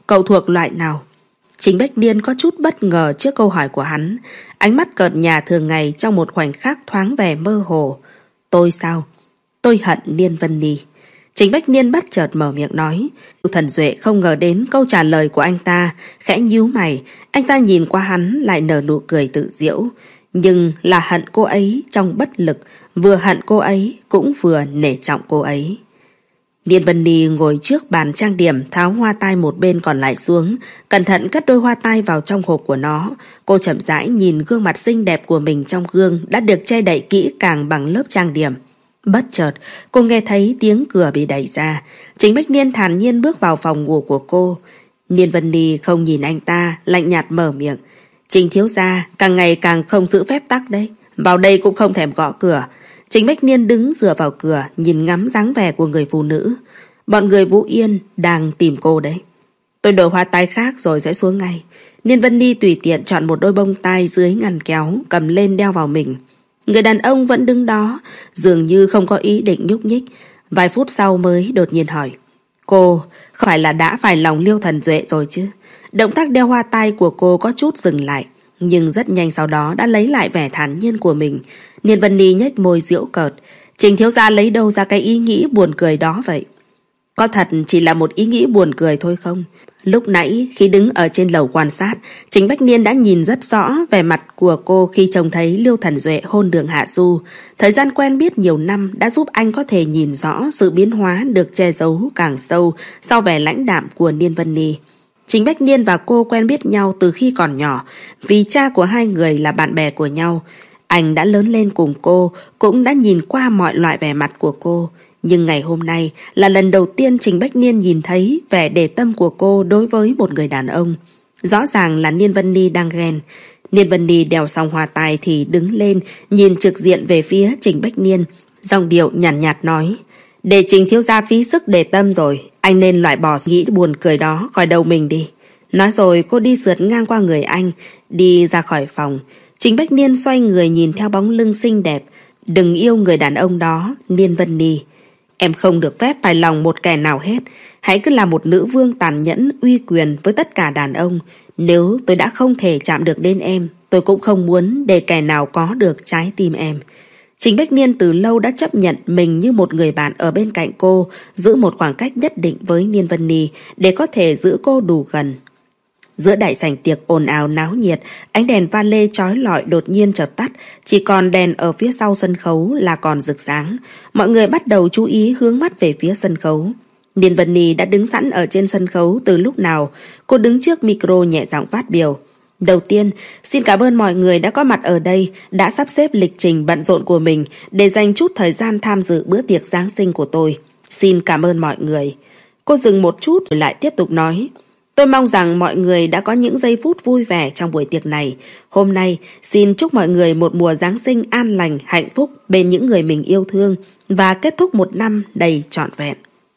cậu thuộc loại nào? Trình Bách Niên có chút bất ngờ trước câu hỏi của hắn. Ánh mắt cợt nhả thường ngày trong một khoảnh khắc thoáng vẻ mơ hồ. Tôi sao? Tôi hận Niên Vân Ni. Trình Bách Niên bất chợt mở miệng nói. Lưu Thần Duệ không ngờ đến câu trả lời của anh ta, khẽ nhíu mày. Anh ta nhìn qua hắn lại nở nụ cười tự giễu. Nhưng là hận cô ấy trong bất lực, vừa hận cô ấy cũng vừa nể trọng cô ấy. Niên Vân Ni ngồi trước bàn trang điểm, tháo hoa tai một bên còn lại xuống, cẩn thận cất đôi hoa tai vào trong hộp của nó. Cô chậm rãi nhìn gương mặt xinh đẹp của mình trong gương đã được che đậy kỹ càng bằng lớp trang điểm. Bất chợt, cô nghe thấy tiếng cửa bị đẩy ra. Trình Bách Niên thản nhiên bước vào phòng ngủ của cô. Niên Vân Ni không nhìn anh ta, lạnh nhạt mở miệng. Trình thiếu gia càng ngày càng không giữ phép tắc đấy. Vào đây cũng không thèm gõ cửa. Trình Bách Niên đứng dựa vào cửa, nhìn ngắm dáng vẻ của người phụ nữ. Bọn người Vũ Yên đang tìm cô đấy. Tôi đổi hoa tai khác rồi sẽ xuống ngay. Niên Vân Ni tùy tiện chọn một đôi bông tai dưới ngăn kéo, cầm lên đeo vào mình. Người đàn ông vẫn đứng đó, dường như không có ý định nhúc nhích. Vài phút sau mới đột nhiên hỏi. Cô không phải là đã phải lòng Liêu Thần Duệ rồi chứ? Động tác đeo hoa tai của cô có chút dừng lại, nhưng rất nhanh sau đó đã lấy lại vẻ thản nhiên của mình. Niên Vân Ni nhếch môi giễu cợt. Trình thiếu gia lấy đâu ra cái ý nghĩ buồn cười đó vậy? Có thật chỉ là một ý nghĩ buồn cười thôi không? Lúc nãy khi đứng ở trên lầu quan sát, Trình Bách Niên đã nhìn rất rõ vẻ mặt của cô khi trông thấy Liêu Thần Duệ hôn Đường Hạ Du. Thời gian quen biết nhiều năm đã giúp anh có thể nhìn rõ sự biến hóa được che giấu càng sâu sau vẻ lãnh đạm của Niên Vân Ni. Trình Bách Niên và cô quen biết nhau từ khi còn nhỏ, vì cha của hai người là bạn bè của nhau. Anh đã lớn lên cùng cô, cũng đã nhìn qua mọi loại vẻ mặt của cô. Nhưng ngày hôm nay là lần đầu tiên Trình Bách Niên nhìn thấy vẻ để tâm của cô đối với một người đàn ông. Rõ ràng là Niên Vân Ni đang ghen. Niên Vân Ni đeo xong hoa tai thì đứng lên, nhìn trực diện về phía Trình Bách Niên. Giọng điệu nhàn nhạt, nhạt nói. Để Trình thiếu gia phí sức để tâm rồi, anh nên loại bỏ suy nghĩ buồn cười đó khỏi đầu mình đi. Nói rồi cô đi sượt ngang qua người anh, đi ra khỏi phòng. Trình Bách Niên xoay người nhìn theo bóng lưng xinh đẹp. Đừng yêu người đàn ông đó, Niên Vân Ni. Em không được phép phải lòng một kẻ nào hết. Hãy cứ là một nữ vương tàn nhẫn, uy quyền với tất cả đàn ông. Nếu tôi đã không thể chạm được đến em, tôi cũng không muốn để kẻ nào có được trái tim em. Trình Bách Niên từ lâu đã chấp nhận mình như một người bạn ở bên cạnh cô, giữ một khoảng cách nhất định với Niên Vân Ni để có thể giữ cô đủ gần. Giữa đại sảnh tiệc ồn ào náo nhiệt, ánh đèn va lê chói lọi đột nhiên chợt tắt, chỉ còn đèn ở phía sau sân khấu là còn rực sáng. Mọi người bắt đầu chú ý hướng mắt về phía sân khấu. Niên Vân Ni đã đứng sẵn ở trên sân khấu từ lúc nào. Cô đứng trước micro nhẹ giọng phát biểu. Đầu tiên, xin cảm ơn mọi người đã có mặt ở đây, đã sắp xếp lịch trình bận rộn của mình để dành chút thời gian tham dự bữa tiệc Giáng sinh của tôi. Xin cảm ơn mọi người. Cô dừng một chút rồi lại tiếp tục nói. Tôi mong rằng mọi người đã có những giây phút vui vẻ trong buổi tiệc này. Hôm nay, xin chúc mọi người một mùa Giáng sinh an lành, hạnh phúc bên những người mình yêu thương và kết thúc một năm đầy trọn vẹn.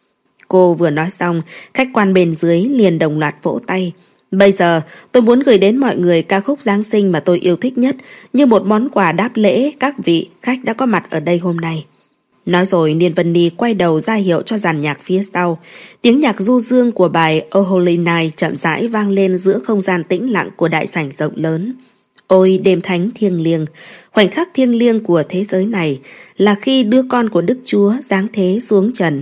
Cô vừa nói xong, khách quan bên dưới liền đồng loạt vỗ tay. Bây giờ, tôi muốn gửi đến mọi người ca khúc Giáng sinh mà tôi yêu thích nhất, như một món quà đáp lễ các vị khách đã có mặt ở đây hôm nay. Nói rồi Niên Vân Ni quay đầu ra hiệu cho dàn nhạc phía sau. Tiếng nhạc du dương của bài Oh Holy Night chậm rãi vang lên giữa không gian tĩnh lặng của đại sảnh rộng lớn. Ôi đêm thánh thiêng liêng, khoảnh khắc thiêng liêng của thế giới này là khi đứa con của Đức Chúa giáng thế xuống trần.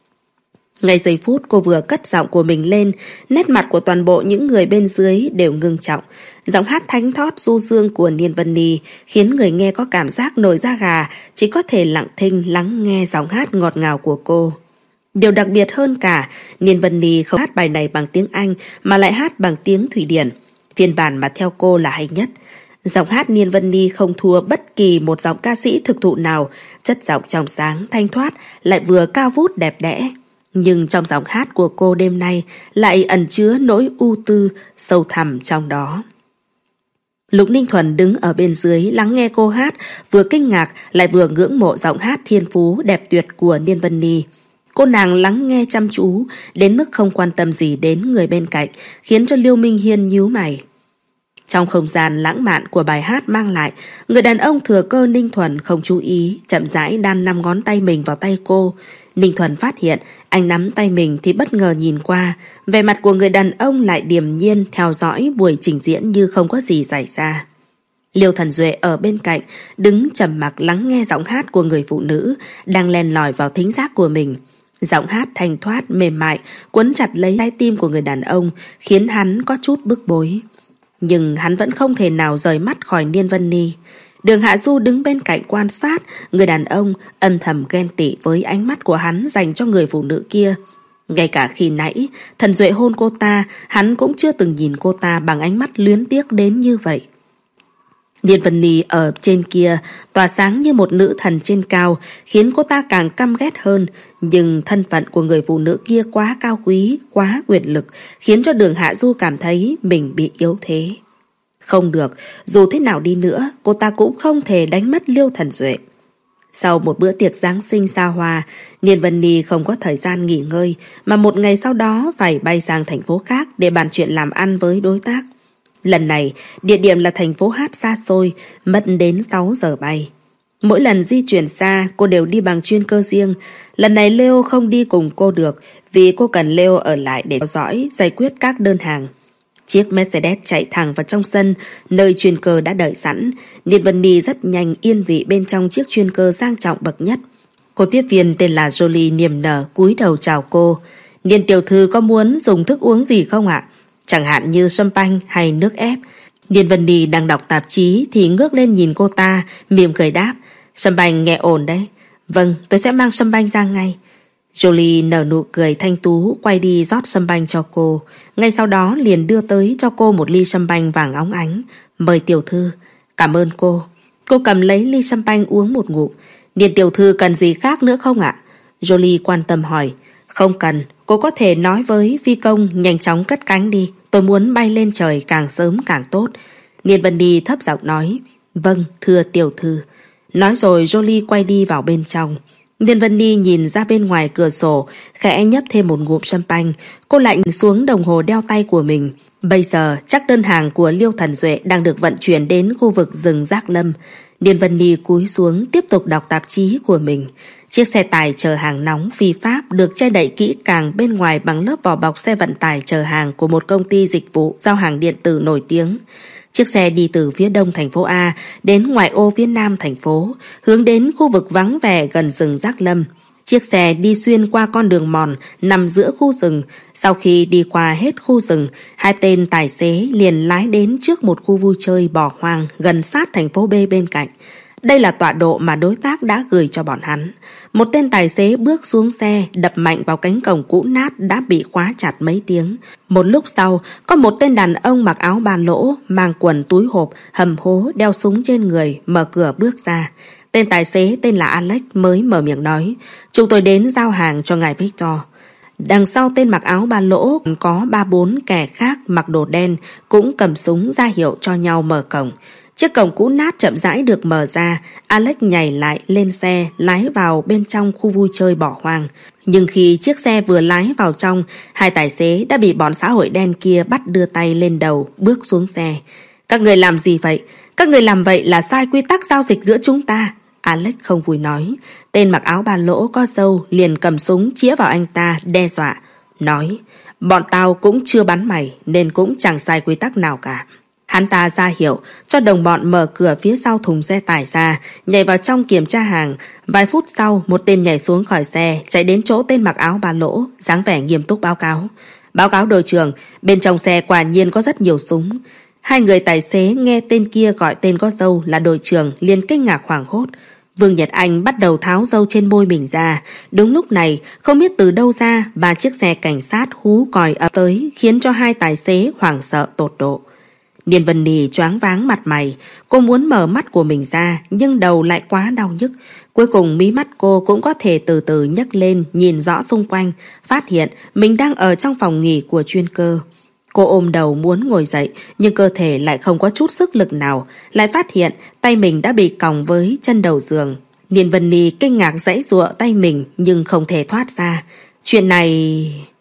Ngay giây phút cô vừa cất giọng của mình lên, nét mặt của toàn bộ những người bên dưới đều ngưng trọng. Giọng hát thánh thót du dương của Niên Vân Ni khiến người nghe có cảm giác nổi da gà, chỉ có thể lặng thinh lắng nghe giọng hát ngọt ngào của cô. Điều đặc biệt hơn cả, Niên Vân Ni không hát bài này bằng tiếng Anh mà lại hát bằng tiếng Thụy Điển, phiên bản mà theo cô là hay nhất. Giọng hát Niên Vân Ni không thua bất kỳ một giọng ca sĩ thực thụ nào, chất giọng trong sáng, thanh thoát, lại vừa cao vút đẹp đẽ. Nhưng trong giọng hát của cô đêm nay lại ẩn chứa nỗi ưu tư sâu thẳm trong đó. Lục Ninh Thuần đứng ở bên dưới lắng nghe cô hát, vừa kinh ngạc lại vừa ngưỡng mộ giọng hát thiên phú đẹp tuyệt của Niên Vân Ni. Cô nàng lắng nghe chăm chú đến mức không quan tâm gì đến người bên cạnh, khiến cho Liêu Minh Hiên nhíu mày. Trong không gian lãng mạn của bài hát mang lại, người đàn ông thừa cơ Ninh Thuần không chú ý, chậm rãi đan năm ngón tay mình vào tay cô. Ninh Thuần phát hiện anh nắm tay mình thì bất ngờ nhìn qua, vẻ mặt của người đàn ông lại điềm nhiên theo dõi buổi trình diễn như không có gì xảy ra. Liêu Thần Duệ ở bên cạnh đứng trầm mặc lắng nghe giọng hát của người phụ nữ đang len lỏi vào thính giác của mình. Giọng hát thanh thoát mềm mại quấn chặt lấy trái tim của người đàn ông, khiến hắn có chút bức bối. Nhưng hắn vẫn không thể nào rời mắt khỏi Niên Vân Ni. Đường Hạ Du đứng bên cạnh quan sát, người đàn ông âm thầm ghen tị với ánh mắt của hắn dành cho người phụ nữ kia. Ngay cả khi nãy Thần Duệ hôn cô ta, hắn cũng chưa từng nhìn cô ta bằng ánh mắt luyến tiếc đến như vậy. Niên Vân Ni ở trên kia tỏa sáng như một nữ thần trên cao, khiến cô ta càng căm ghét hơn. Nhưng thân phận của người phụ nữ kia quá cao quý, quá quyền lực, khiến cho Đường Hạ Du cảm thấy mình bị yếu thế. Không được, dù thế nào đi nữa, cô ta cũng không thể đánh mất Liêu Thần Duệ. Sau một bữa tiệc Giáng sinh xa hoa, Niên Vân Ni không có thời gian nghỉ ngơi, mà một ngày sau đó phải bay sang thành phố khác để bàn chuyện làm ăn với đối tác. Lần này, địa điểm là thành phố hát xa xôi, mất đến sáu giờ bay. Mỗi lần di chuyển xa, cô đều đi bằng chuyên cơ riêng. Lần này Leo không đi cùng cô được, vì cô cần Leo ở lại để theo dõi, giải quyết các đơn hàng. Chiếc Mercedes chạy thẳng vào trong sân, nơi chuyên cơ đã đợi sẵn. Niên Vân Ni rất nhanh yên vị bên trong chiếc chuyên cơ sang trọng bậc nhất. Cô tiếp viên tên là Jolie niềm nở cúi đầu chào cô. Niên tiểu thư có muốn dùng thức uống gì không ạ? Chẳng hạn như champagne hay nước ép. Niên Vân Ni đang đọc tạp chí thì ngước lên nhìn cô ta, mỉm cười đáp. Champagne nghe ổn đấy. Vâng, tôi sẽ mang champagne ra ngay. Jolie nở nụ cười thanh tú, quay đi rót champagne cho cô. Ngay sau đó liền đưa tới cho cô một ly champagne vàng óng ánh. Mời tiểu thư. Cảm ơn cô. Cô cầm lấy ly champagne uống một ngụm. Niên tiểu thư cần gì khác nữa không ạ? Jolie quan tâm hỏi. Không cần, cô có thể nói với phi công nhanh chóng cất cánh đi. Tôi muốn bay lên trời càng sớm càng tốt. Niên Vân Ni thấp giọng nói. Vâng, thưa tiểu thư. Nói rồi Jolie quay đi vào bên trong. Niên Vân Ni nhìn ra bên ngoài cửa sổ, khẽ nhấp thêm một ngụm champagne. Cô lạnh xuống đồng hồ đeo tay của mình. Bây giờ chắc đơn hàng của Liêu Thần Duệ đang được vận chuyển đến khu vực rừng Giác Lâm. Niên Vân Ni cúi xuống tiếp tục đọc tạp chí của mình. Chiếc xe tải chở hàng nóng phi pháp được che đậy kỹ càng bên ngoài bằng lớp vỏ bọc xe vận tải chở hàng của một công ty dịch vụ giao hàng điện tử nổi tiếng. Chiếc xe đi từ phía đông thành phố A đến ngoại ô phía nam thành phố, hướng đến khu vực vắng vẻ gần rừng Giác Lâm. Chiếc xe đi xuyên qua con đường mòn nằm giữa khu rừng. Sau khi đi qua hết khu rừng, hai tên tài xế liền lái đến trước một khu vui chơi bỏ hoang gần sát thành phố B bên cạnh. Đây là tọa độ mà đối tác đã gửi cho bọn hắn. Một tên tài xế bước xuống xe, đập mạnh vào cánh cổng cũ nát đã bị khóa chặt mấy tiếng. Một lúc sau, có một tên đàn ông mặc áo ba lỗ, mang quần túi hộp, hầm hố, đeo súng trên người, mở cửa bước ra. Tên tài xế tên là Alex mới mở miệng nói, chúng tôi đến giao hàng cho ngài Victor. Đằng sau tên mặc áo ba lỗ có ba bốn kẻ khác mặc đồ đen, cũng cầm súng ra hiệu cho nhau mở cổng. Chiếc cổng cũ nát chậm rãi được mở ra, Alex nhảy lại lên xe, lái vào bên trong khu vui chơi bỏ hoang. Nhưng khi chiếc xe vừa lái vào trong, hai tài xế đã bị bọn xã hội đen kia bắt đưa tay lên đầu, bước xuống xe. Các người làm gì vậy? Các người làm vậy là sai quy tắc giao dịch giữa chúng ta. Alex không vui nói. Tên mặc áo ba lỗ có râu liền cầm súng chĩa vào anh ta, đe dọa. Nói, bọn tao cũng chưa bắn mày nên cũng chẳng sai quy tắc nào cả. Hắn ta ra hiệu cho đồng bọn mở cửa phía sau thùng xe tải ra, nhảy vào trong kiểm tra hàng. Vài phút sau, một tên nhảy xuống khỏi xe, chạy đến chỗ tên mặc áo ba lỗ, dáng vẻ nghiêm túc báo cáo. Báo cáo đội trưởng, bên trong xe quả nhiên có rất nhiều súng. Hai người tài xế nghe tên kia gọi tên có râu là đội trưởng liền kinh ngạc hoảng hốt. Vương Nhật Anh bắt đầu tháo râu trên môi mình ra. Đúng lúc này, không biết từ đâu ra, ba chiếc xe cảnh sát hú còi ập tới, khiến cho hai tài xế hoảng sợ tột độ. Niên Vân Ni choáng váng mặt mày, cô muốn mở mắt của mình ra, nhưng đầu lại quá đau nhức. Cuối cùng mí mắt cô cũng có thể từ từ nhấc lên, nhìn rõ xung quanh, phát hiện mình đang ở trong phòng nghỉ của chuyên cơ. Cô ôm đầu muốn ngồi dậy, nhưng cơ thể lại không có chút sức lực nào, lại phát hiện tay mình đã bị còng với chân đầu giường. Niên Vân Ni kinh ngạc giãy giụa tay mình nhưng không thể thoát ra. Chuyện này...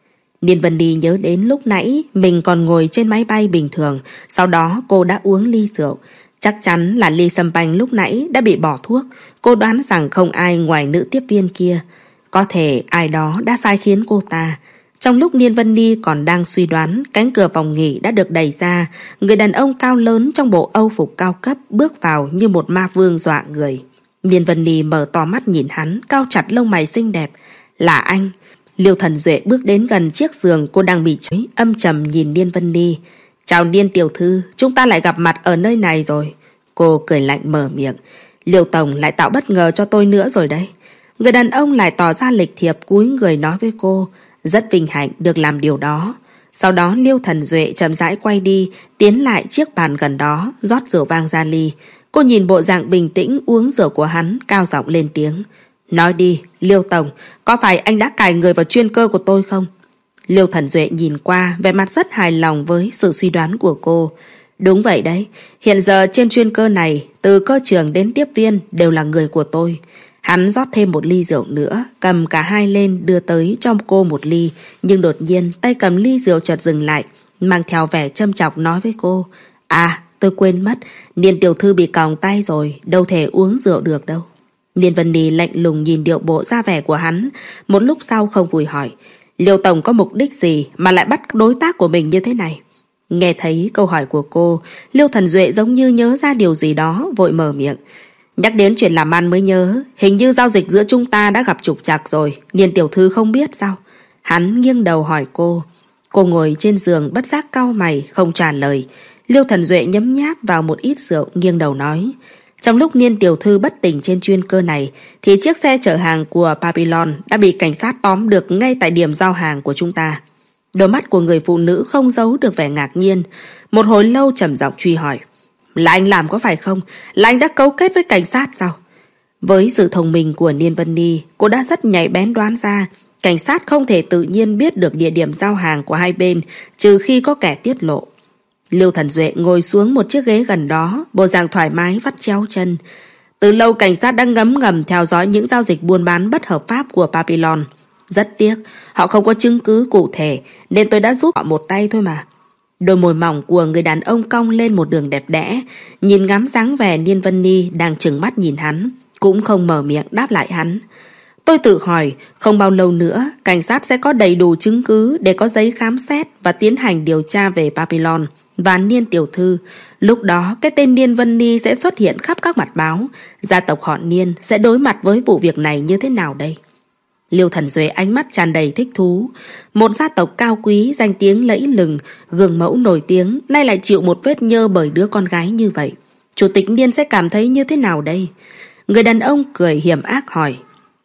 Niên Vân Đi nhớ đến lúc nãy mình còn ngồi trên máy bay bình thường, sau đó cô đã uống ly rượu. Chắc chắn là ly sâm banh lúc nãy đã bị bỏ thuốc. Cô đoán rằng không ai ngoài nữ tiếp viên kia. Có thể ai đó đã sai khiến cô ta. Trong lúc Niên Vân Đi còn đang suy đoán, cánh cửa phòng nghỉ đã được đẩy ra. Người đàn ông cao lớn trong bộ âu phục cao cấp bước vào như một ma vương dọa người. Niên Vân Đi mở to mắt nhìn hắn, cau chặt lông mày xinh đẹp. Là anh. Liêu Thần Duệ bước đến gần chiếc giường cô đang bị trói, âm trầm nhìn Niên Vân Đi. Chào Niên tiểu thư, chúng ta lại gặp mặt ở nơi này rồi. Cô cười lạnh mở miệng. Liêu tổng lại tạo bất ngờ cho tôi nữa rồi đấy. Người đàn ông lại tỏ ra lịch thiệp cúi người nói với cô. Rất vinh hạnh được làm điều đó. Sau đó Liêu Thần Duệ chậm rãi quay đi, tiến lại chiếc bàn gần đó, rót rượu vang ra ly. Cô nhìn bộ dạng bình tĩnh uống rượu của hắn, cao giọng lên tiếng. Nói đi, Liêu tổng, có phải anh đã cài người vào chuyên cơ của tôi không? Liêu Thần Duệ nhìn qua, vẻ mặt rất hài lòng với sự suy đoán của cô. Đúng vậy đấy, hiện giờ trên chuyên cơ này, từ cơ trưởng đến tiếp viên đều là người của tôi. Hắn rót thêm một ly rượu nữa, cầm cả hai lên đưa tới cho cô một ly, nhưng đột nhiên tay cầm ly rượu chợt dừng lại, mang theo vẻ châm chọc nói với cô. À, tôi quên mất, Niên tiểu thư bị còng tay rồi, đâu thể uống rượu được đâu. Niên Vân Đi lạnh lùng nhìn điệu bộ ra vẻ của hắn, một lúc sau không vui hỏi. Liêu tổng có mục đích gì mà lại bắt đối tác của mình như thế này? Nghe thấy câu hỏi của cô, Liêu Thần Duệ giống như nhớ ra điều gì đó, vội mở miệng. Nhắc đến chuyện làm ăn mới nhớ, hình như giao dịch giữa chúng ta đã gặp trục trặc rồi, Niên tiểu thư không biết sao? Hắn nghiêng đầu hỏi cô. Cô ngồi trên giường bất giác cau mày, không trả lời. Liêu Thần Duệ nhấm nháp vào một ít rượu, nghiêng đầu nói. Trong lúc Niên tiểu thư bất tỉnh trên chuyên cơ này, thì chiếc xe chở hàng của Babylon đã bị cảnh sát tóm được ngay tại điểm giao hàng của chúng ta. Đôi mắt của người phụ nữ không giấu được vẻ ngạc nhiên. Một hồi lâu trầm giọng truy hỏi. Là anh làm có phải không? Là anh đã cấu kết với cảnh sát sao? Với sự thông minh của Niên Vân Đi, cô đã rất nhạy bén đoán ra cảnh sát không thể tự nhiên biết được địa điểm giao hàng của hai bên trừ khi có kẻ tiết lộ. Liêu Thần Duệ ngồi xuống một chiếc ghế gần đó, bộ dạng thoải mái vắt chéo chân. Từ lâu cảnh sát đang ngấm ngầm theo dõi những giao dịch buôn bán bất hợp pháp của Babylon. Rất tiếc, họ không có chứng cứ cụ thể nên tôi đã giúp họ một tay thôi mà. Đôi môi mỏng của người đàn ông cong lên một đường đẹp đẽ, nhìn ngắm dáng vẻ Niên Vân Ni đang trừng mắt nhìn hắn, cũng không mở miệng đáp lại hắn. Tôi tự hỏi, không bao lâu nữa, cảnh sát sẽ có đầy đủ chứng cứ để có giấy khám xét và tiến hành điều tra về Babylon và Niên tiểu thư. Lúc đó, cái tên Niên Vân Ni sẽ xuất hiện khắp các mặt báo. Gia tộc họ Niên sẽ đối mặt với vụ việc này như thế nào đây? Liêu Thần Duệ ánh mắt tràn đầy thích thú. Một gia tộc cao quý, danh tiếng lẫy lừng, gương mẫu nổi tiếng, nay lại chịu một vết nhơ bởi đứa con gái như vậy. Chủ tịch Niên sẽ cảm thấy như thế nào đây? Người đàn ông cười hiểm ác hỏi.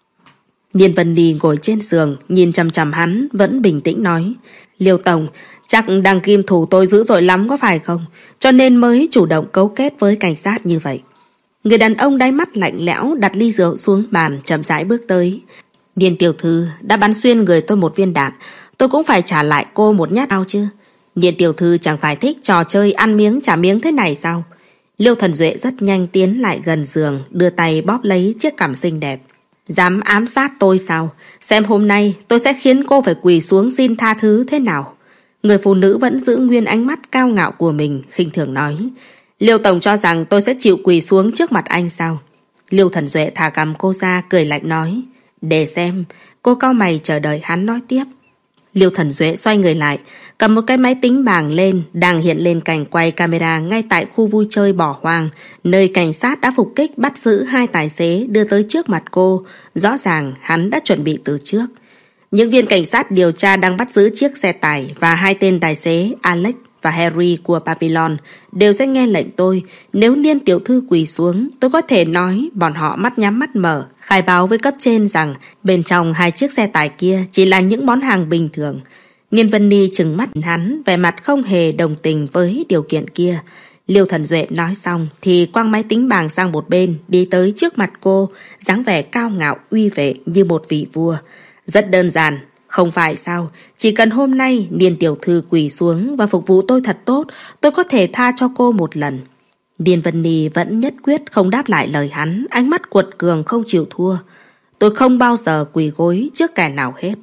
Niên Vân Ni ngồi trên giường, nhìn chằm chằm hắn, vẫn bình tĩnh nói. Liêu tổng, chắc đang kim thủ tôi dữ dội lắm có phải không? Cho nên mới chủ động cấu kết với cảnh sát như vậy. Người đàn ông đáy mắt lạnh lẽo đặt ly rượu xuống bàn, chậm rãi bước tới. Niên tiểu thư đã bắn xuyên người tôi một viên đạn, tôi cũng phải trả lại cô một nhát ao chứ. Niên tiểu thư chẳng phải thích trò chơi ăn miếng trả miếng thế này sao? Liêu Thần Duệ rất nhanh tiến lại gần giường, đưa tay bóp lấy chiếc cằm xinh đẹp. Dám ám sát tôi sao? Xem hôm nay tôi sẽ khiến cô phải quỳ xuống xin tha thứ thế nào? Người phụ nữ vẫn giữ nguyên ánh mắt cao ngạo của mình, khinh thường nói. Liêu tổng cho rằng tôi sẽ chịu quỳ xuống trước mặt anh sao? Liêu Thần Duệ thả cằm cô ra, cười lạnh nói. Để xem. Cô cau mày chờ đợi hắn nói tiếp. Liêu Thần Duệ xoay người lại, cầm một cái máy tính bảng lên, đang hiện lên cảnh quay camera ngay tại khu vui chơi bỏ hoang, nơi cảnh sát đã phục kích bắt giữ hai tài xế đưa tới trước mặt cô. Rõ ràng hắn đã chuẩn bị từ trước. Những viên cảnh sát điều tra đang bắt giữ chiếc xe tải và hai tên tài xế Alex và Harry của Babylon đều sẽ nghe lệnh tôi. Nếu Niên tiểu thư quỳ xuống, tôi có thể nói bọn họ mắt nhắm mắt mở, khai báo với cấp trên rằng bên trong hai chiếc xe tải kia chỉ là những món hàng bình thường. Niên Vân Ni trừng mắt hắn, vẻ mặt không hề đồng tình với điều kiện kia. Liêu Thần Duệ nói xong thì quăng máy tính bảng sang một bên, đi tới trước mặt cô, dáng vẻ cao ngạo uy vệ như một vị vua. Rất đơn giản, không phải sao? Chỉ cần hôm nay Niên tiểu thư quỳ xuống và phục vụ tôi thật tốt, tôi có thể tha cho cô một lần. Niên Vân Ni vẫn nhất quyết không đáp lại lời hắn, ánh mắt cuột cường không chịu thua. Tôi không bao giờ quỳ gối trước kẻ nào hết.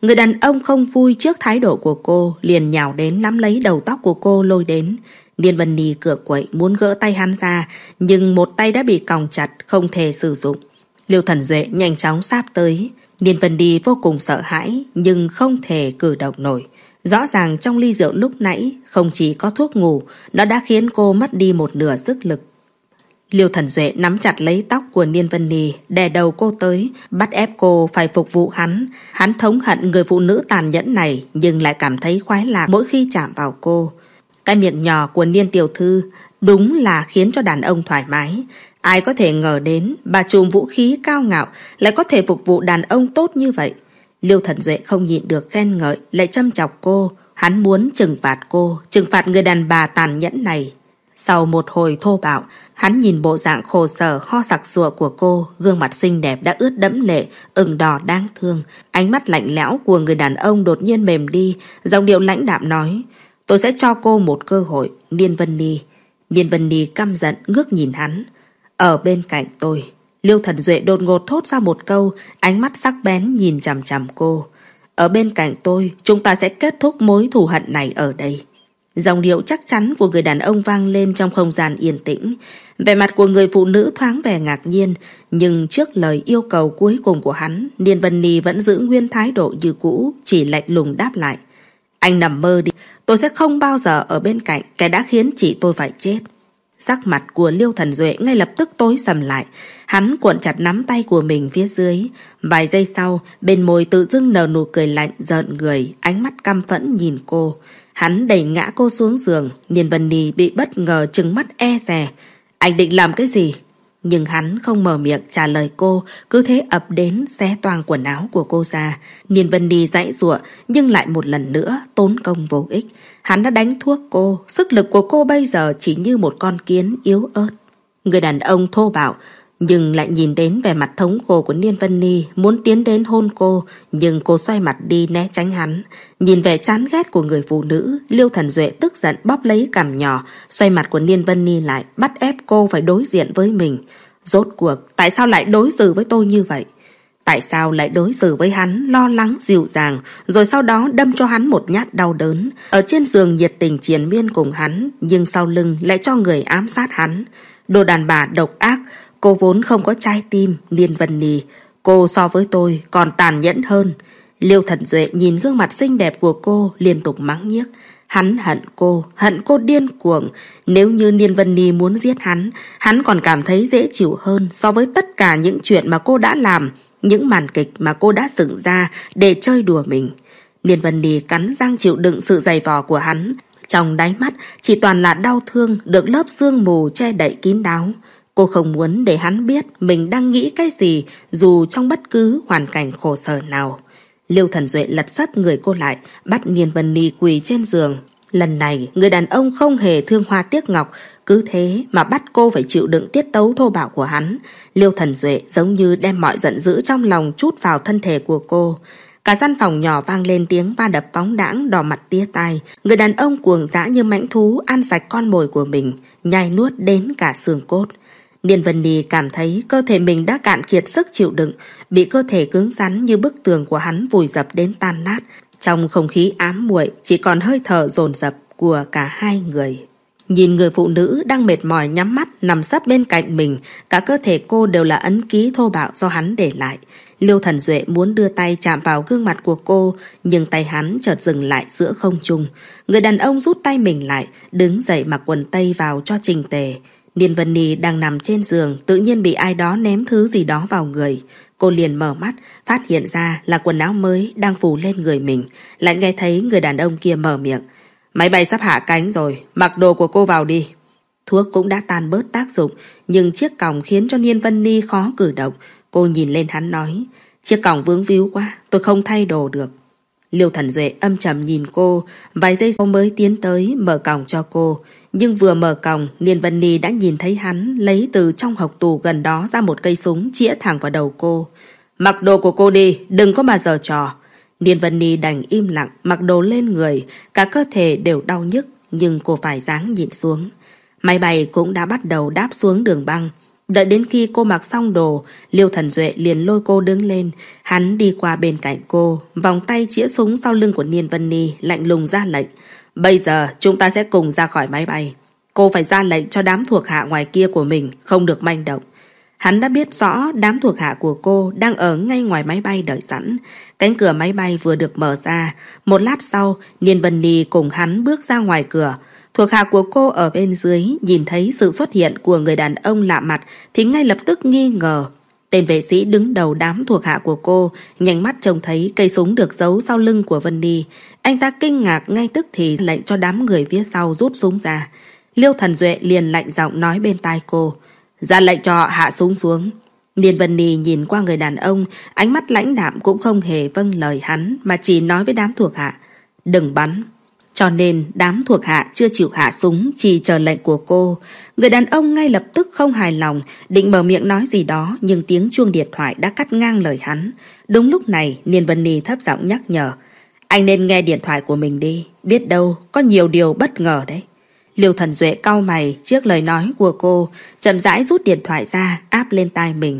Người đàn ông không vui trước thái độ của cô, liền nhào đến nắm lấy đầu tóc của cô lôi đến. Niên Vân Nhi cựa quậy muốn gỡ tay hắn ra, nhưng một tay đã bị còng chặt, không thể sử dụng. Liêu Thần Duệ nhanh chóng sáp tới. Niên Vân Nhi vô cùng sợ hãi, nhưng không thể cử động nổi. Rõ ràng trong ly rượu lúc nãy không chỉ có thuốc ngủ, nó đã khiến cô mất đi một nửa sức lực. Liêu Thần Duệ nắm chặt lấy tóc của Niên Vân Nhi, đè đầu cô tới, bắt ép cô phải phục vụ hắn. Hắn thống hận người phụ nữ tàn nhẫn này, nhưng lại cảm thấy khoái lạc mỗi khi chạm vào cô. Cái miệng nhỏ của Niên tiểu thư đúng là khiến cho đàn ông thoải mái. Ai có thể ngờ đến bà trùm vũ khí cao ngạo lại có thể phục vụ đàn ông tốt như vậy. Liêu Thần Duệ không nhịn được khen ngợi, lại châm chọc cô. Hắn muốn trừng phạt cô, trừng phạt người đàn bà tàn nhẫn này. Sau một hồi thô bạo, hắn nhìn bộ dạng khổ sở ho sặc sụa của cô, gương mặt xinh đẹp đã ướt đẫm lệ, ửng đỏ đáng thương. Ánh mắt lạnh lẽo của người đàn ông đột nhiên mềm đi, giọng điệu lãnh đạm nói: tôi sẽ cho cô một cơ hội, Niên Vân Nhi. Niên Vân Nhi căm giận ngước nhìn hắn. Ở bên cạnh tôi. Liêu Thần Duệ đột ngột thốt ra một câu, ánh mắt sắc bén nhìn chằm chằm cô. Ở bên cạnh tôi, chúng ta sẽ kết thúc mối thù hận này ở đây. Dòng điệu chắc chắn của người đàn ông vang lên trong không gian yên tĩnh. Vẻ mặt của người phụ nữ thoáng vẻ ngạc nhiên, nhưng trước lời yêu cầu cuối cùng của hắn, Niên Vân Nhi vẫn giữ nguyên thái độ như cũ, chỉ lạnh lùng đáp lại: anh nằm mơ đi, tôi sẽ không bao giờ ở bên cạnh kẻ đã khiến chị tôi phải chết. Sắc mặt của Liêu Thần Duệ ngay lập tức tối sầm lại. Hắn cuộn chặt nắm tay của mình phía dưới. Vài giây sau, bên môi tự dưng nở nụ cười lạnh rợn người, ánh mắt căm phẫn nhìn cô. Hắn đẩy ngã cô xuống giường. Niên Vân Nhi bị bất ngờ trừng mắt e dè. Anh định làm cái gì? Nhưng hắn không mở miệng trả lời cô, cứ thế ập đến xé toang quần áo của cô ra. Niên Vân Nhi giãy giụa, nhưng lại một lần nữa tốn công vô ích. Hắn đã đánh thuốc cô, sức lực của cô bây giờ chỉ như một con kiến yếu ớt. Người đàn ông thô bạo, nhưng lại nhìn đến vẻ mặt thống khổ của Niên Vân Nhi, muốn tiến đến hôn cô, nhưng cô xoay mặt đi né tránh hắn. Nhìn vẻ chán ghét của người phụ nữ, Liêu Thần Duệ tức giận bóp lấy cằm nhỏ, xoay mặt của Niên Vân Nhi lại, bắt ép cô phải đối diện với mình. Rốt cuộc, tại sao lại đối xử với tôi như vậy? Tại sao lại đối xử với hắn lo lắng dịu dàng, rồi sau đó đâm cho hắn một nhát đau đớn, ở trên giường nhiệt tình triền miên cùng hắn, nhưng sau lưng lại cho người ám sát hắn. Đồ đàn bà độc ác, cô vốn không có trái tim, Niên Vân Nhi. Cô so với tôi còn tàn nhẫn hơn. Liêu Thần Duệ nhìn gương mặt xinh đẹp của cô liên tục mắng nhiếc. Hắn hận cô, hận cô điên cuồng. Nếu như Niên Vân Nhi muốn giết hắn, hắn còn cảm thấy dễ chịu hơn so với tất cả những chuyện mà cô đã làm, những màn kịch mà cô đã dựng ra để chơi đùa mình. Niên Vân Nhi cắn răng chịu đựng sự dày vò của hắn. Trong đáy mắt chỉ toàn là đau thương được lớp sương mù che đậy kín đáo. Cô không muốn để hắn biết mình đang nghĩ cái gì, dù trong bất cứ hoàn cảnh khổ sở nào. Liêu Thần Duệ lật sấp người cô lại, bắt Niên Vân Nhi quỳ trên giường. Lần này, người đàn ông không hề thương hoa tiếc ngọc, cứ thế mà bắt cô phải chịu đựng tiết tấu thô bạo của hắn. Liêu Thần Duệ giống như đem mọi giận dữ trong lòng trút vào thân thể của cô. Cả căn phòng nhỏ vang lên tiếng va đập bóng đãng, đỏ mặt tía tai. Người đàn ông cuồng dã như mãnh thú ăn sạch con mồi của mình, nhai nuốt đến cả xương cốt. Niên Vân Nhi cảm thấy cơ thể mình đã cạn kiệt sức chịu đựng, bị cơ thể cứng rắn như bức tường của hắn vùi dập đến tan nát. Trong không khí ám muội chỉ còn hơi thở dồn dập của cả hai người. Nhìn người phụ nữ đang mệt mỏi nhắm mắt nằm sấp bên cạnh mình, cả cơ thể cô đều là ấn ký thô bạo do hắn để lại. Liêu Thần Duệ muốn đưa tay chạm vào gương mặt của cô, nhưng tay hắn chợt dừng lại giữa không trung. Người đàn ông rút tay mình lại, đứng dậy mặc quần tây vào cho chỉnh tề. Niên Vân Nhi đang nằm trên giường, tự nhiên bị ai đó ném thứ gì đó vào người. Cô liền mở mắt, phát hiện ra là quần áo mới đang phủ lên người mình. Lại nghe thấy người đàn ông kia mở miệng: máy bay sắp hạ cánh rồi, mặc đồ của cô vào đi. Thuốc cũng đã tan bớt tác dụng, nhưng chiếc còng khiến cho Niên Vân Nhi khó cử động. Cô nhìn lên hắn nói: chiếc còng vướng víu quá, tôi không thay đồ được. Liêu Thần Duệ âm trầm nhìn cô, vài giây sau mới tiến tới mở còng cho cô. Nhưng vừa mở còng, Niên Vân Nhi đã nhìn thấy hắn lấy từ trong hộc tủ gần đó ra một cây súng chĩa thẳng vào đầu cô. Mặc đồ của cô đi, đừng có mà giở trò. Niên Vân Nhi đành im lặng, mặc đồ lên người, cả cơ thể đều đau nhức, nhưng cô phải dáng nhìn xuống. Máy bay cũng đã bắt đầu đáp xuống đường băng. Đợi đến khi cô mặc xong đồ, Liêu Thần Duệ liền lôi cô đứng lên. Hắn đi qua bên cạnh cô, vòng tay chĩa súng sau lưng của Niên Vân Ni, lạnh lùng ra lệnh. Bây giờ chúng ta sẽ cùng ra khỏi máy bay. Cô phải ra lệnh cho đám thuộc hạ ngoài kia của mình không được manh động. Hắn đã biết rõ đám thuộc hạ của cô đang ở ngay ngoài máy bay đợi sẵn. Cánh cửa máy bay vừa được mở ra. Một lát sau, Niên Vân Ni cùng hắn bước ra ngoài cửa. Thuộc hạ của cô ở bên dưới nhìn thấy sự xuất hiện của người đàn ông lạ mặt thì ngay lập tức nghi ngờ. Tên vệ sĩ đứng đầu đám thuộc hạ của cô nhanh mắt trông thấy cây súng được giấu sau lưng của Vân Ni. Anh ta kinh ngạc ngay tức thì lệnh cho đám người phía sau rút súng ra. Liêu Thần Duệ liền lạnh giọng nói bên tai cô. Ra lệnh cho họ hạ súng xuống. Niên Vân Ni nhìn qua người đàn ông, ánh mắt lãnh đạm cũng không hề vâng lời hắn mà chỉ nói với đám thuộc hạ. Đừng bắn. Cho nên đám thuộc hạ chưa chịu hạ súng, chỉ chờ lệnh của cô. Người đàn ông ngay lập tức không hài lòng, định mở miệng nói gì đó nhưng tiếng chuông điện thoại đã cắt ngang lời hắn. Đúng lúc này Niên Vân Ni thấp giọng nhắc nhở. Anh nên nghe điện thoại của mình đi, biết đâu có nhiều điều bất ngờ đấy. Liêu Thần Duệ cau mày trước lời nói của cô, chậm rãi rút điện thoại ra áp lên tai mình.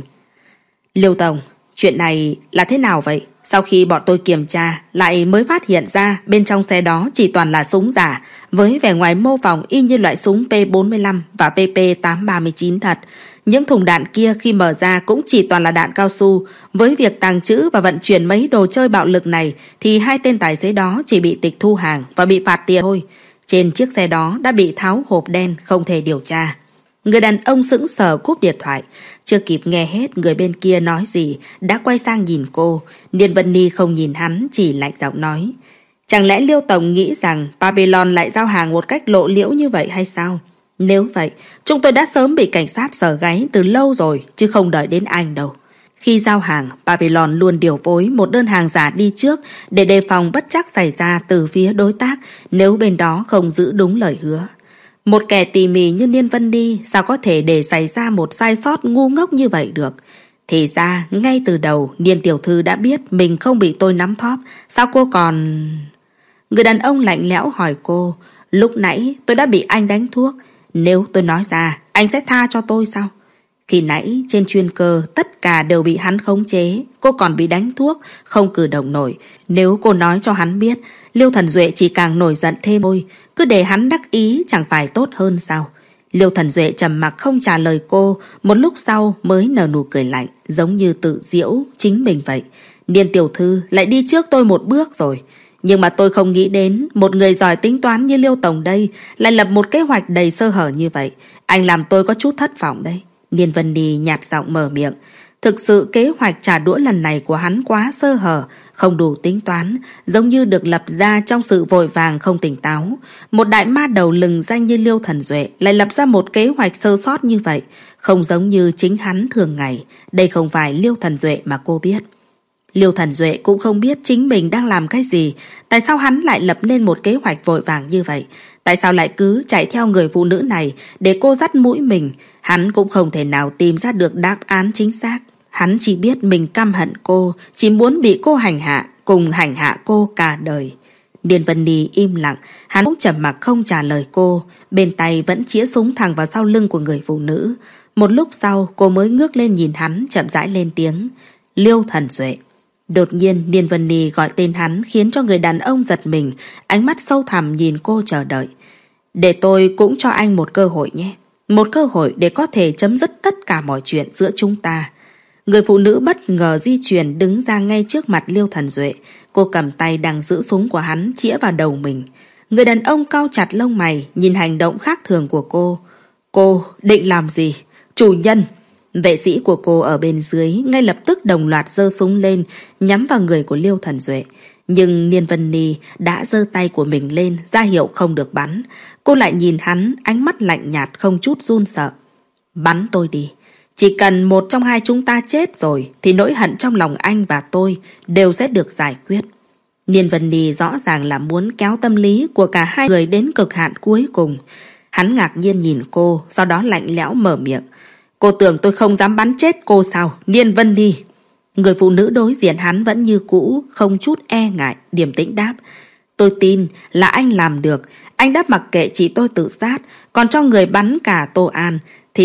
Liêu Tổng, chuyện này là thế nào vậy? Sau khi bọn tôi kiểm tra lại mới phát hiện ra bên trong xe đó chỉ toàn là súng giả, với vẻ ngoài mô phỏng y như loại súng P bốn mươi lăm và P P tám ba chín thật. Những thùng đạn kia khi mở ra cũng chỉ toàn là đạn cao su. Với việc tàng trữ và vận chuyển mấy đồ chơi bạo lực này thì hai tên tài xế đó chỉ bị tịch thu hàng và bị phạt tiền thôi. Trên chiếc xe đó đã bị tháo hộp đen, không thể điều tra. Người đàn ông sững sờ cúp điện thoại. Chưa kịp nghe hết người bên kia nói gì đã quay sang nhìn cô. Niên Vân Ni không nhìn hắn, chỉ lạnh giọng nói. Chẳng lẽ Liêu Tổng nghĩ rằng Babylon lại giao hàng một cách lộ liễu như vậy hay sao? Nếu vậy, chúng tôi đã sớm bị cảnh sát sờ gáy từ lâu rồi, chứ không đợi đến anh đâu. Khi giao hàng, Babylon luôn điều phối một đơn hàng giả đi trước để đề phòng bất trắc xảy ra từ phía đối tác nếu bên đó không giữ đúng lời hứa. Một kẻ tỉ mỉ như Niên Vân Ni sao có thể để xảy ra một sai sót ngu ngốc như vậy được? Thì ra, ngay từ đầu, Niên tiểu thư đã biết mình không bị tôi nắm thóp. Sao cô còn... Người đàn ông lạnh lẽo hỏi cô. Lúc nãy tôi đã bị anh đánh thuốc. Nếu tôi nói ra, anh sẽ tha cho tôi sao? Khi nãy trên chuyên cơ tất cả đều bị hắn khống chế. Cô còn bị đánh thuốc, không cử động nổi. Nếu cô nói cho hắn biết, Liêu Thần Duệ chỉ càng nổi giận thêm thôi. Cứ để hắn đắc ý chẳng phải tốt hơn sao? Liêu Thần Duệ trầm mặc không trả lời cô. Một lúc sau mới nở nụ cười lạnh, giống như tự giễu chính mình vậy. Niên tiểu thư lại đi trước tôi một bước rồi. Nhưng mà tôi không nghĩ đến một người giỏi tính toán như Liêu Tổng đây lại lập một kế hoạch đầy sơ hở như vậy. Anh làm tôi có chút thất vọng đấy. Niên Vân Ni nhạt giọng mở miệng. Thực sự kế hoạch trả đũa lần này của hắn quá sơ hở, không đủ tính toán, giống như được lập ra trong sự vội vàng không tỉnh táo. Một đại ma đầu lừng danh như Liêu Thần Duệ lại lập ra một kế hoạch sơ sót như vậy, không giống như chính hắn thường ngày. Đây không phải Liêu Thần Duệ mà cô biết. Liêu Thần Duệ cũng không biết chính mình đang làm cái gì. Tại sao hắn lại lập nên một kế hoạch vội vàng như vậy? Tại sao lại cứ chạy theo người phụ nữ này để cô dắt mũi mình? Hắn cũng không thể nào tìm ra được đáp án chính xác. Hắn chỉ biết mình căm hận cô, chỉ muốn bị cô hành hạ, cùng hành hạ cô cả đời. Niên Vân Ni im lặng, hắn cũng trầm mặc không trả lời cô, bên tay vẫn chĩa súng thẳng vào sau lưng của người phụ nữ. Một lúc sau cô mới ngước lên nhìn hắn, chậm rãi lên tiếng. Liêu Thần Duệ. Đột nhiên Niên Vân Ni gọi tên hắn khiến cho người đàn ông giật mình, ánh mắt sâu thẳm nhìn cô chờ đợi. Để tôi cũng cho anh một cơ hội nhé. Một cơ hội để có thể chấm dứt tất cả mọi chuyện giữa chúng ta. Người phụ nữ bất ngờ di chuyển đứng ra ngay trước mặt Liêu Thần Duệ. Cô cầm tay đang giữ súng của hắn chĩa vào đầu mình. Người đàn ông cau chặt lông mày nhìn hành động khác thường của cô. Cô định làm gì? Chủ nhân! Vệ sĩ của cô ở bên dưới ngay lập tức đồng loạt giơ súng lên nhắm vào người của Liêu Thần Duệ. Nhưng Niên Vân Ni đã giơ tay của mình lên ra hiệu không được bắn. Cô lại nhìn hắn, ánh mắt lạnh nhạt không chút run sợ. Bắn tôi đi. Chỉ cần một trong hai chúng ta chết rồi thì nỗi hận trong lòng anh và tôi đều sẽ được giải quyết. Niên Vân Ni rõ ràng là muốn kéo tâm lý của cả hai người đến cực hạn cuối cùng. Hắn ngạc nhiên nhìn cô, sau đó lạnh lẽo mở miệng. Cô tưởng tôi không dám bắn chết cô sao, Niên Vân Ni? Người phụ nữ đối diện hắn vẫn như cũ, không chút e ngại, điềm tĩnh đáp. Tôi tin là anh làm được. Anh đã mặc kệ chị tôi tự sát, còn cho người bắn cả Tô An thì chắc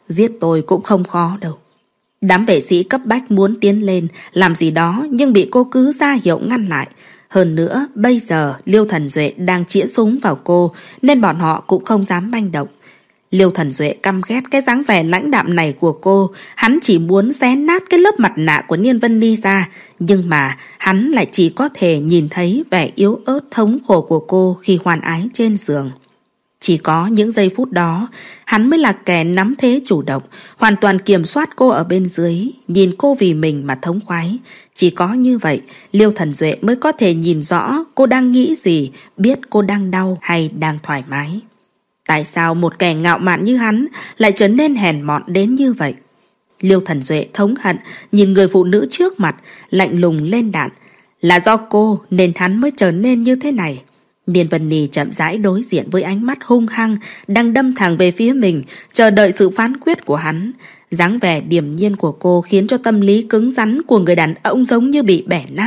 Giết tôi cũng không khó đâu. Đám vệ sĩ cấp bách muốn tiến lên làm gì đó nhưng bị cô cứ ra hiệu ngăn lại. Hơn nữa, bây giờ Liêu Thần Duệ đang chĩa súng vào cô nên bọn họ cũng không dám manh động. Liêu Thần Duệ căm ghét cái dáng vẻ lãnh đạm này của cô. Hắn chỉ muốn xé nát cái lớp mặt nạ của Niên Vân Ni ra. Nhưng mà hắn lại chỉ có thể nhìn thấy vẻ yếu ớt thống khổ của cô khi hoan ái trên giường. Chỉ có những giây phút đó, hắn mới là kẻ nắm thế chủ động, hoàn toàn kiểm soát cô ở bên dưới, nhìn cô vì mình mà thống khoái. Chỉ có như vậy, Liêu Thần Duệ mới có thể nhìn rõ cô đang nghĩ gì, biết cô đang đau hay đang thoải mái. Tại sao một kẻ ngạo mạn như hắn lại trở nên hèn mọn đến như vậy? Liêu Thần Duệ thống hận, nhìn người phụ nữ trước mặt, lạnh lùng lên đạn. Là do cô nên hắn mới trở nên như thế này. Niên Vân Ni chậm rãi đối diện với ánh mắt hung hăng đang đâm thẳng về phía mình, chờ đợi sự phán quyết của hắn. Dáng vẻ điềm nhiên của cô khiến cho tâm lý cứng rắn của người đàn ông giống như bị bẻ nát.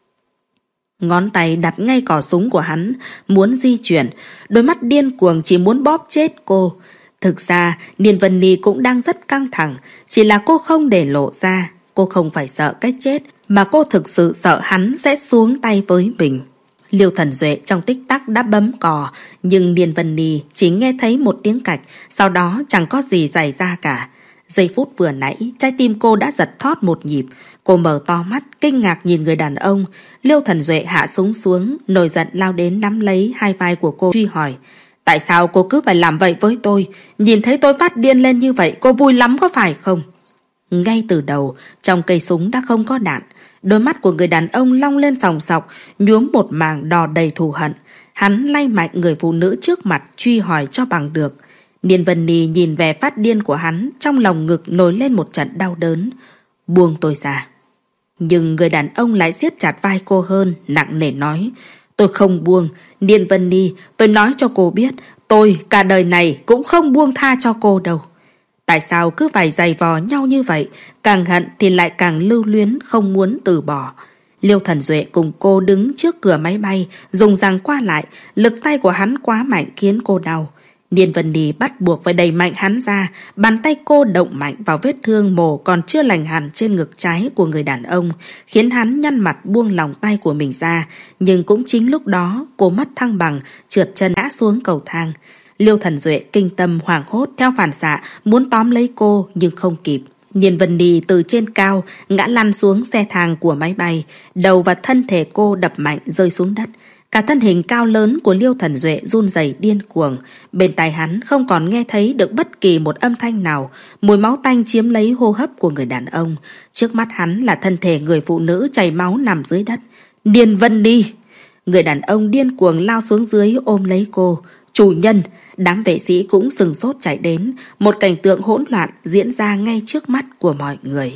Ngón tay đặt ngay cò súng của hắn, muốn di chuyển, đôi mắt điên cuồng chỉ muốn bóp chết cô. Thực ra, Niên Vân Ni cũng đang rất căng thẳng, chỉ là cô không để lộ ra. Cô không phải sợ cái chết, mà cô thực sự sợ hắn sẽ xuống tay với mình. Liêu Thần Duệ trong tích tắc đã bấm cò, nhưng Niên Vân Ni chỉ nghe thấy một tiếng cạch, sau đó chẳng có gì xảy ra cả. Giây phút vừa nãy, trái tim cô đã giật thót một nhịp. Cô mở to mắt, kinh ngạc nhìn người đàn ông. Liêu Thần Duệ hạ súng xuống, nổi giận lao đến nắm lấy hai vai của cô truy hỏi. Tại sao cô cứ phải làm vậy với tôi? Nhìn thấy tôi phát điên lên như vậy, cô vui lắm có phải không? Ngay từ đầu, trong cây súng đã không có đạn. Đôi mắt của người đàn ông long lên sòng sọc, nhuốm một mảng đỏ đầy thù hận. Hắn lay mạnh người phụ nữ trước mặt, truy hỏi cho bằng được. Niên Vân Ni nhìn vẻ phát điên của hắn, trong lòng ngực nổi lên một trận đau đớn. Buông tôi ra. Nhưng người đàn ông lại siết chặt vai cô hơn, nặng nề nói. Tôi không buông, Niên Vân Ni, tôi nói cho cô biết, tôi cả đời này cũng không buông tha cho cô đâu. Tại sao cứ phải giày vò nhau như vậy, càng hận thì lại càng lưu luyến không muốn từ bỏ. Liêu Thần Duệ cùng cô đứng trước cửa máy bay, dùng răng qua lại, lực tay của hắn quá mạnh khiến cô đau. Niên Vân Ni bắt buộc phải đẩy mạnh hắn ra, bàn tay cô động mạnh vào vết thương mổ còn chưa lành hẳn trên ngực trái của người đàn ông, khiến hắn nhăn mặt buông lòng tay của mình ra. Nhưng cũng chính lúc đó, cô mất thăng bằng, trượt chân ngã xuống cầu thang. Liêu Thần Duệ kinh tâm hoảng hốt theo phản xạ muốn tóm lấy cô nhưng không kịp. Niên Vân Ni từ trên cao ngã lăn xuống xe thang của máy bay, đầu và thân thể cô đập mạnh rơi xuống đất. Cả thân hình cao lớn của Liêu Thần Duệ run rẩy điên cuồng, bên tai hắn không còn nghe thấy được bất kỳ một âm thanh nào, mùi máu tanh chiếm lấy hô hấp của người đàn ông. Trước mắt hắn là thân thể người phụ nữ chảy máu nằm dưới đất. Niên Vân Ni! Người đàn ông điên cuồng lao xuống dưới ôm lấy cô. Chủ nhân! Đám vệ sĩ cũng sừng sốt chạy đến, một cảnh tượng hỗn loạn diễn ra ngay trước mắt của mọi người.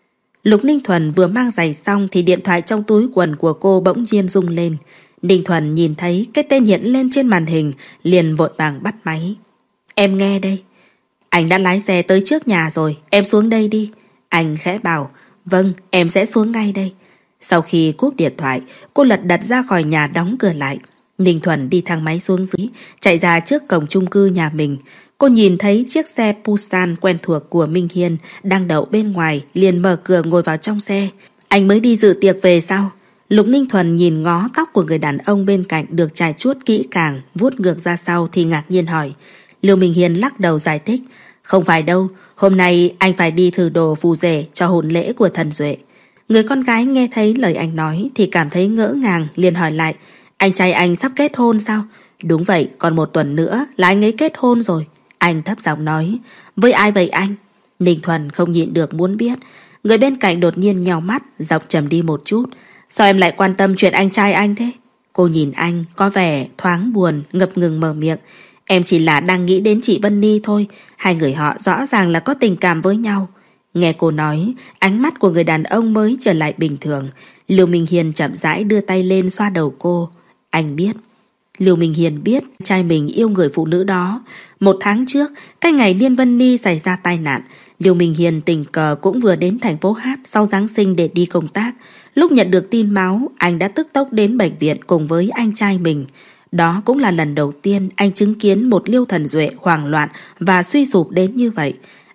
Lục Ninh Thuần vừa mang giày xong thì điện thoại trong túi quần của cô bỗng nhiên rung lên. Ninh Thuần nhìn thấy cái tên hiện lên trên màn hình, liền vội vàng bắt máy. Em nghe đây. Anh đã lái xe tới trước nhà rồi, em xuống đây đi. Anh khẽ bảo, vâng, em sẽ xuống ngay đây. Sau khi cúp điện thoại, cô lật đật ra khỏi nhà đóng cửa lại. Ninh Thuần đi thang máy xuống dưới, chạy ra trước cổng chung cư nhà mình. Cô nhìn thấy chiếc xe Busan quen thuộc của Minh Hiên đang đậu bên ngoài, liền mở cửa ngồi vào trong xe. Anh mới đi dự tiệc về sao? Lục Ninh Thuần nhìn ngó tóc của người đàn ông bên cạnh được chải chuốt kỹ càng, vuốt ngược ra sau thì ngạc nhiên hỏi. Lưu Minh Hiên lắc đầu giải thích. Không phải đâu, hôm nay anh phải đi thử đồ phù rể cho hôn lễ của Thần Duệ. Người con gái nghe thấy lời anh nói thì cảm thấy ngỡ ngàng, liền hỏi lại. Anh trai anh sắp kết hôn sao? Đúng vậy, còn một tuần nữa là anh ấy kết hôn rồi. Anh thấp giọng nói. Với ai vậy anh? Ninh Thuần không nhịn được muốn biết. Người bên cạnh đột nhiên nhào mắt, giọng trầm đi một chút. Sao em lại quan tâm chuyện anh trai anh thế? Cô nhìn anh, có vẻ thoáng buồn, ngập ngừng mở miệng. Em chỉ là đang nghĩ đến chị Vân Ni thôi. Hai người họ rõ ràng là có tình cảm với nhau. Nghe cô nói, ánh mắt của người đàn ông mới trở lại bình thường. Lưu Minh Hiền chậm rãi đưa tay lên xoa đầu cô. Anh biết. Lưu Minh Hiền biết trai mình yêu người phụ nữ đó. Một tháng trước, cái ngày Niên Vân Ni xảy ra tai nạn, Lưu Minh Hiền tình cờ cũng vừa đến thành phố Hát sau Giáng sinh để đi công tác. Lúc nhận được tin báo, anh đã tức tốc đến bệnh viện cùng với anh trai mình. Đó cũng là lần đầu tiên anh chứng kiến một Liêu Thần Duệ hoảng loạn và suy sụp đến như vậy.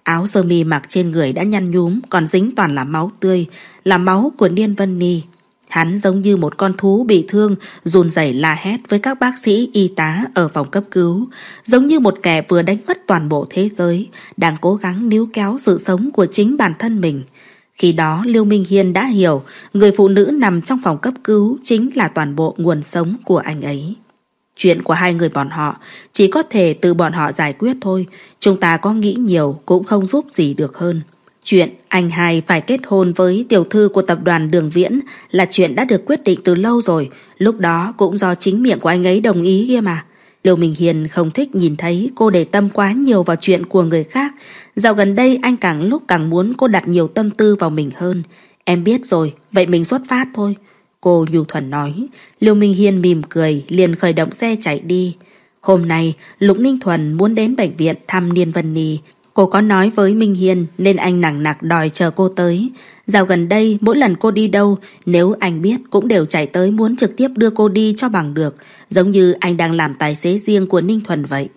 Áo sơ mi mặc trên người đã nhăn nhúm, còn dính toàn là máu tươi, là máu của Niên Vân Ni. Hắn giống như một con thú bị thương, run rẩy la hét với các bác sĩ y tá ở phòng cấp cứu, giống như một kẻ vừa đánh mất toàn bộ thế giới, đang cố gắng níu kéo sự sống của chính bản thân mình. Khi đó Liêu Minh Hiên đã hiểu, người phụ nữ nằm trong phòng cấp cứu chính là toàn bộ nguồn sống của anh ấy. Chuyện của hai người bọn họ chỉ có thể từ bọn họ giải quyết thôi. Chúng ta có nghĩ nhiều cũng không giúp gì được hơn. Chuyện anh hai phải kết hôn với tiểu thư của tập đoàn Đường Viễn là chuyện đã được quyết định từ lâu rồi. Lúc đó cũng do chính miệng của anh ấy đồng ý kia mà. Liêu Minh Hiền không thích nhìn thấy cô để tâm quá nhiều vào chuyện của người khác. Dạo gần đây anh càng lúc càng muốn cô đặt nhiều tâm tư vào mình hơn. Em biết rồi, vậy mình xuất phát thôi. Cô nhu thuần nói. Liêu Minh Hiên mỉm cười, liền khởi động xe chạy đi. Hôm nay Lục Ninh Thuần muốn đến bệnh viện thăm Niên Vân Ni. Cô có nói với Minh Hiên nên anh nằng nặc đòi chờ cô tới. Dạo gần đây mỗi lần cô đi đâu, nếu anh biết cũng đều chạy tới muốn trực tiếp đưa cô đi cho bằng được, giống như anh đang làm tài xế riêng của Ninh Thuần vậy.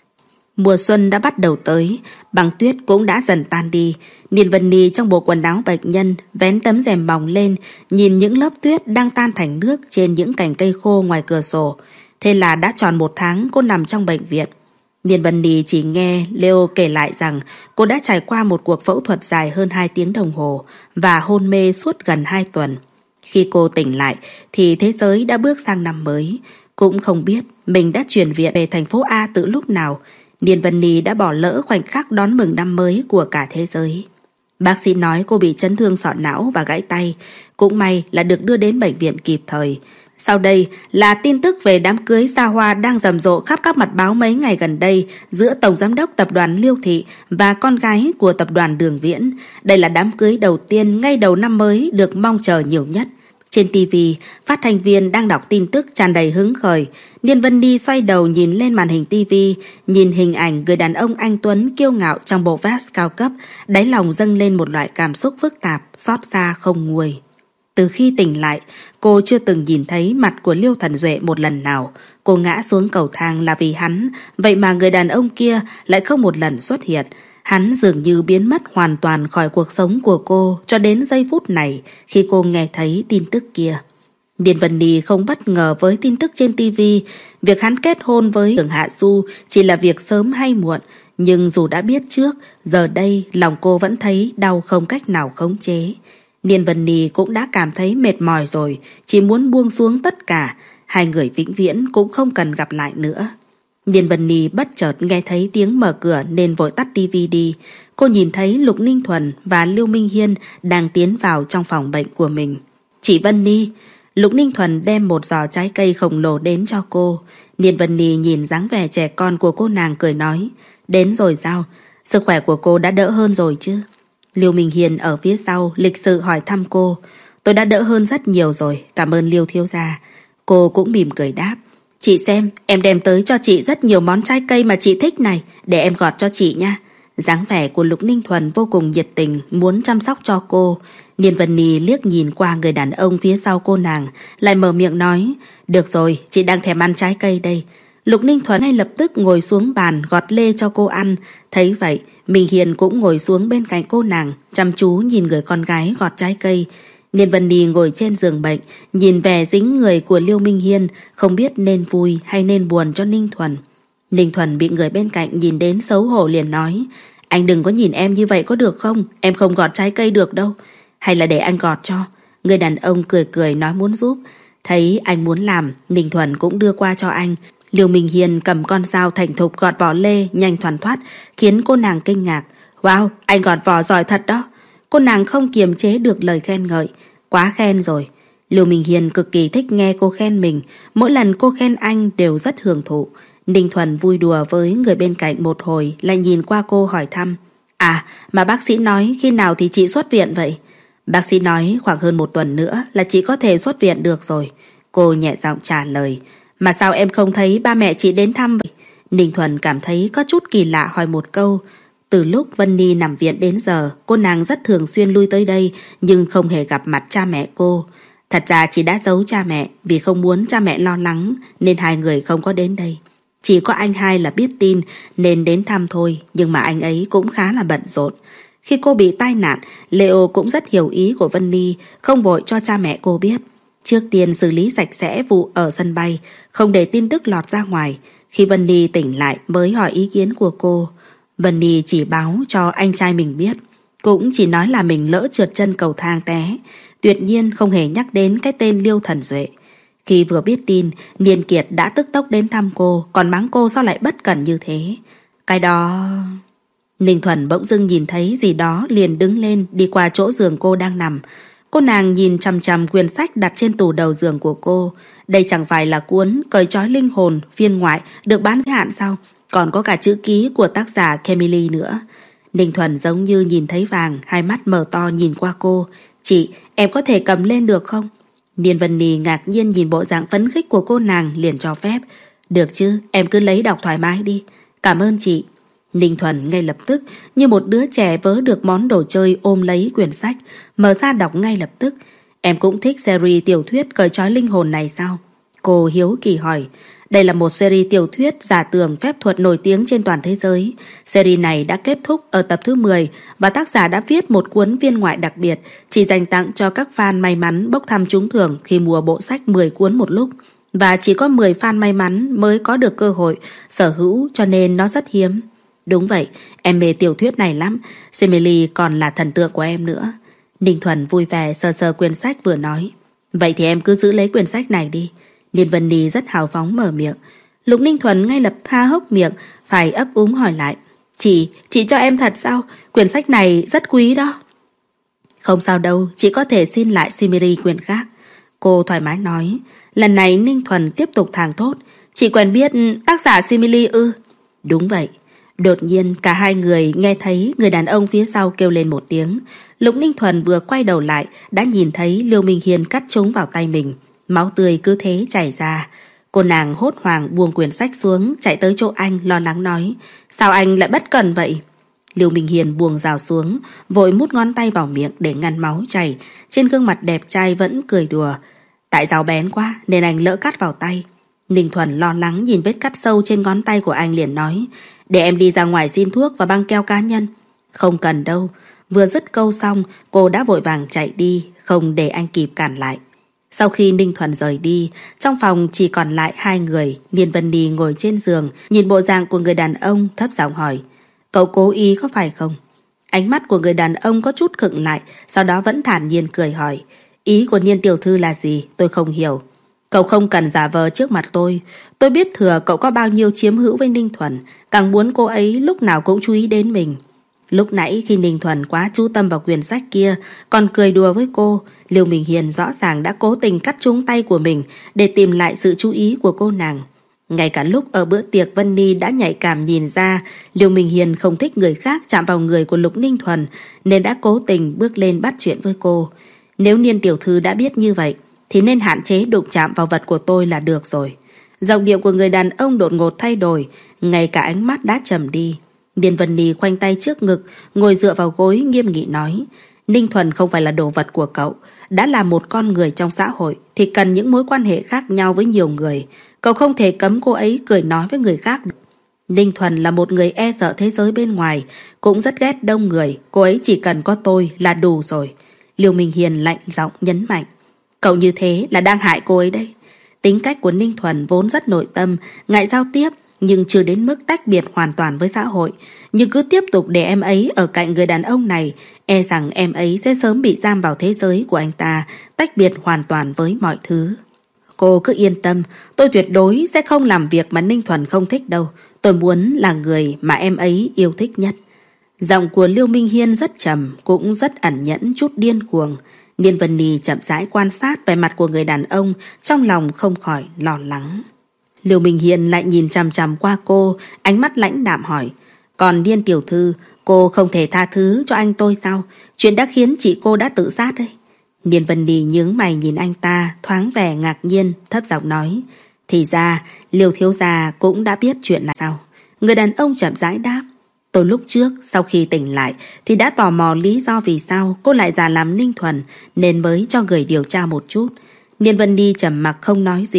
Mùa xuân đã bắt đầu tới, băng tuyết cũng đã dần tan đi. Niên Vân Ni trong bộ quần áo bệnh nhân vén tấm rèm mỏng lên, nhìn những lớp tuyết đang tan thành nước trên những cành cây khô ngoài cửa sổ. Thế là đã tròn một tháng cô nằm trong bệnh viện. Niên Vân Ni chỉ nghe Leo kể lại rằng cô đã trải qua một cuộc phẫu thuật dài hơn hai tiếng đồng hồ và hôn mê suốt gần hai tuần. Khi cô tỉnh lại thì thế giới đã bước sang năm mới. Cũng không biết mình đã chuyển viện về thành phố A từ lúc nào. Niên Vân Ni đã bỏ lỡ khoảnh khắc đón mừng năm mới của cả thế giới. Bác sĩ nói cô bị chấn thương sọ não và gãy tay. Cũng may là được đưa đến bệnh viện kịp thời. Sau đây là tin tức về đám cưới xa hoa đang rầm rộ khắp các mặt báo mấy ngày gần đây giữa Tổng Giám đốc Tập đoàn Liêu Thị và con gái của Tập đoàn Đường Viễn. Đây là đám cưới đầu tiên ngay đầu năm mới được mong chờ nhiều nhất. Trên ti vi, phát thanh viên đang đọc tin tức tràn đầy hứng khởi. Niên Vân Ni xoay đầu nhìn lên màn hình ti vi, nhìn hình ảnh người đàn ông anh tuấn kiêu ngạo trong bộ vest cao cấp, đáy lòng dâng lên một loại cảm xúc phức tạp, xót xa không nguôi. Từ khi tỉnh lại, cô chưa từng nhìn thấy mặt của Liêu Thần Duệ một lần nào. Cô ngã xuống cầu thang là vì hắn, vậy mà người đàn ông kia lại không một lần xuất hiện. Hắn dường như biến mất hoàn toàn khỏi cuộc sống của cô cho đến giây phút này khi cô nghe thấy tin tức kia. Niên Vân Ni không bất ngờ với tin tức trên ti vi. Việc hắn kết hôn với Đường Hạ Du chỉ là việc sớm hay muộn. Nhưng dù đã biết trước, giờ đây lòng cô vẫn thấy đau không cách nào khống chế. Niên Vân Ni cũng đã cảm thấy mệt mỏi rồi, chỉ muốn buông xuống tất cả. Hai người vĩnh viễn cũng không cần gặp lại nữa. Niên Vân Ni bất chợt nghe thấy tiếng mở cửa nên vội tắt ti vi đi. Cô nhìn thấy Lục Ninh Thuần và Liêu Minh Hiên đang tiến vào trong phòng bệnh của mình. Chị Vân Ni. Lục Ninh Thuần đem một giỏ trái cây khổng lồ đến cho cô. Niên Vân Ni nhìn dáng vẻ trẻ con của cô nàng cười nói. Đến rồi sao? Sức khỏe của cô đã đỡ hơn rồi chứ? Liêu Minh Hiên ở phía sau lịch sự hỏi thăm cô. Tôi đã đỡ hơn rất nhiều rồi, cảm ơn Liêu thiếu gia. Cô cũng mỉm cười đáp. Chị xem, em đem tới cho chị rất nhiều món trái cây mà chị thích này, để em gọt cho chị nha. Dáng vẻ của Lục Ninh Thuần vô cùng nhiệt tình, muốn chăm sóc cho cô. Niên Vân Ni liếc nhìn qua người đàn ông phía sau cô nàng, lại mở miệng nói. Được rồi, chị đang thèm ăn trái cây đây. Lục Ninh Thuần ngay lập tức ngồi xuống bàn gọt lê cho cô ăn. Thấy vậy, Minh Hiền cũng ngồi xuống bên cạnh cô nàng, chăm chú nhìn người con gái gọt trái cây. Niên Vân Ni ngồi trên giường bệnh, nhìn vẻ dính người của Liêu Minh Hiên, không biết nên vui hay nên buồn cho Ninh Thuần. Ninh Thuần bị người bên cạnh nhìn đến xấu hổ liền nói. Anh đừng có nhìn em như vậy có được không? Em không gọt trái cây được đâu. Hay là để anh gọt cho? Người đàn ông cười cười nói muốn giúp. Thấy anh muốn làm, Ninh Thuần cũng đưa qua cho anh. Liêu Minh Hiên cầm con dao thành thục gọt vỏ lê nhanh thoăn thoắt, khiến cô nàng kinh ngạc. Wow, anh gọt vỏ giỏi thật đó. Cô nàng không kiềm chế được lời khen ngợi. Quá khen rồi. Liêu Minh Hiên cực kỳ thích nghe cô khen mình. Mỗi lần cô khen anh đều rất hưởng thụ. Ninh Thuần vui đùa với người bên cạnh một hồi, lại nhìn qua cô hỏi thăm. À, mà bác sĩ nói khi nào thì chị xuất viện vậy? Bác sĩ nói khoảng hơn một tuần nữa là chị có thể xuất viện được rồi. Cô nhẹ giọng trả lời. Mà sao em không thấy ba mẹ chị đến thăm vậy? Ninh Thuần cảm thấy có chút kỳ lạ hỏi một câu. Từ lúc Vân Ni nằm viện đến giờ, cô nàng rất thường xuyên lui tới đây, nhưng không hề gặp mặt cha mẹ cô. Thật ra chị đã giấu cha mẹ, vì không muốn cha mẹ lo lắng, nên hai người không có đến đây. Chỉ có anh hai là biết tin nên đến thăm thôi, nhưng mà anh ấy cũng khá là bận rộn. Khi cô bị tai nạn, Leo cũng rất hiểu ý của Vân Ni, không vội cho cha mẹ cô biết. Trước tiên xử lý sạch sẽ vụ ở sân bay, không để tin tức lọt ra ngoài. Khi Vân Ni tỉnh lại mới hỏi ý kiến của cô. Vân Ni chỉ báo cho anh trai mình biết, cũng chỉ nói là mình lỡ trượt chân cầu thang té, tuyệt nhiên không hề nhắc đến cái tên Liêu Thần Duệ. Khi vừa biết tin, Niên Kiệt đã tức tốc đến thăm cô, còn mắng cô sao lại bất cẩn như thế. Cái đó... Ninh Thuần bỗng dưng nhìn thấy gì đó liền đứng lên đi qua chỗ giường cô đang nằm. Cô nàng nhìn chằm chằm quyển sách đặt trên tủ đầu giường của cô. Đây chẳng phải là cuốn Cởi trói linh hồn phiên ngoại được bán giới hạn sao? Còn có cả chữ ký của tác giả Camille nữa. Ninh Thuần giống như nhìn thấy vàng, hai mắt mở to nhìn qua cô. Chị, em có thể cầm lên được không? Niên Vân Nì ngạc nhiên nhìn bộ dạng phấn khích của cô nàng liền cho phép. Được chứ, em cứ lấy đọc thoải mái đi. Cảm ơn chị. Ninh Thuần ngay lập tức như một đứa trẻ vớ được món đồ chơi ôm lấy quyển sách, mở ra đọc ngay lập tức. Em cũng thích series tiểu thuyết Cởi trói linh hồn này sao? Cô hiếu kỳ hỏi. Đây là một series tiểu thuyết giả tưởng phép thuật nổi tiếng trên toàn thế giới. Series này đã kết thúc ở tập thứ mười và tác giả đã viết một cuốn viên ngoại đặc biệt chỉ dành tặng cho các fan may mắn bốc thăm trúng thưởng khi mua bộ sách mười cuốn một lúc. Và chỉ có mười fan may mắn mới có được cơ hội sở hữu, cho nên nó rất hiếm. Đúng vậy, em mê tiểu thuyết này lắm. Simili còn là thần tượng của em nữa. Ninh Thuần vui vẻ sờ sờ quyển sách vừa nói. Vậy thì em cứ giữ lấy quyển sách này đi. Liên Vân Nhi rất hào phóng mở miệng. Lục Ninh Thuần ngay lập tha hốc miệng, phải ấp úng hỏi lại. Chị, chị cho em thật sao? Quyển sách này rất quý đó. Không sao đâu, chị có thể xin lại Simili quyển khác. Cô thoải mái nói. Lần này Ninh Thuần tiếp tục thàng thốt. Chị quen biết tác giả Simili ư? Đúng vậy. Đột nhiên cả hai người nghe thấy người đàn ông phía sau kêu lên một tiếng. Lục Ninh Thuần vừa quay đầu lại đã nhìn thấy Liêu Minh Hiên cắt trúng vào tay mình. Máu tươi cứ thế chảy ra. Cô nàng hốt hoảng buông quyển sách xuống, chạy tới chỗ anh lo lắng nói. Sao anh lại bất cẩn vậy? Liêu Minh Hiên buông dao xuống, vội mút ngón tay vào miệng để ngăn máu chảy. Trên gương mặt đẹp trai vẫn cười đùa. Tại dao bén quá nên anh lỡ cắt vào tay. Ninh Thuần lo lắng nhìn vết cắt sâu trên ngón tay của anh liền nói. Để em đi ra ngoài xin thuốc và băng keo cá nhân. Không cần đâu. Vừa dứt câu xong, cô đã vội vàng chạy đi, không để anh kịp cản lại. Sau khi Ninh Thuần rời đi, trong phòng chỉ còn lại hai người. Niên Vân Nhi ngồi trên giường, nhìn bộ dạng của người đàn ông, thấp giọng hỏi. Cậu cố ý có phải không? Ánh mắt của người đàn ông có chút khựng lại, sau đó vẫn thản nhiên cười hỏi. Ý của Niên tiểu thư là gì? Tôi không hiểu. Cậu không cần giả vờ trước mặt tôi. Tôi biết thừa cậu có bao nhiêu chiếm hữu với Ninh Thuần, càng muốn cô ấy lúc nào cũng chú ý đến mình. Lúc nãy khi Ninh Thuần quá chú tâm vào quyển sách kia, còn cười đùa với cô, Liêu Minh Hiền rõ ràng đã cố tình cắt trúng tay của mình để tìm lại sự chú ý của cô nàng. Ngay cả lúc ở bữa tiệc, Vân Ni đã nhạy cảm nhìn ra Liêu Minh Hiền không thích người khác chạm vào người của Lục Ninh Thuần, nên đã cố tình bước lên bắt chuyện với cô. Nếu Niên tiểu thư đã biết như vậy, thì nên hạn chế đụng chạm vào vật của tôi là được rồi. Giọng điệu của người đàn ông đột ngột thay đổi, ngay cả ánh mắt đã trầm đi. Điền Vân Nhi khoanh tay trước ngực, ngồi dựa vào gối nghiêm nghị nói. Ninh Thuần không phải là đồ vật của cậu. Đã là một con người trong xã hội thì cần những mối quan hệ khác nhau với nhiều người. Cậu không thể cấm cô ấy cười nói với người khác được. Ninh Thuần là một người e sợ thế giới bên ngoài, cũng rất ghét đông người. Cô ấy chỉ cần có tôi là đủ rồi. Liêu Minh Hiền lạnh giọng nhấn mạnh. Cậu như thế là đang hại cô ấy đấy. Tính cách của Ninh Thuần vốn rất nội tâm, ngại giao tiếp, nhưng chưa đến mức tách biệt hoàn toàn với xã hội. Nhưng cứ tiếp tục để em ấy ở cạnh người đàn ông này, e rằng em ấy sẽ sớm bị giam vào thế giới của anh ta, tách biệt hoàn toàn với mọi thứ. Cô cứ yên tâm, tôi tuyệt đối sẽ không làm việc mà Ninh Thuần không thích đâu. Tôi muốn là người mà em ấy yêu thích nhất. Giọng của Liêu Minh Hiên rất trầm, cũng rất ẩn nhẫn chút điên cuồng. Niên Vân Nhi chậm rãi quan sát vẻ mặt của người đàn ông, trong lòng không khỏi lo lắng. Liêu Minh Hiên lại nhìn chằm chằm qua cô, ánh mắt lãnh đạm hỏi. Còn Niên tiểu thư, cô không thể tha thứ cho anh tôi sao? Chuyện đã khiến chị cô đã tự sát đấy. Niên Vân Nhi nhướng mày nhìn anh ta, thoáng vẻ ngạc nhiên, thấp giọng nói. Thì ra, Liêu thiếu gia cũng đã biết chuyện là sao? Người đàn ông chậm rãi đáp. Tôi lúc trước, sau khi tỉnh lại, thì đã tò mò lý do vì sao cô lại giả làm Ninh Thuần, nên mới cho người điều tra một chút. Niên Vân Nhi trầm mặc không nói gì.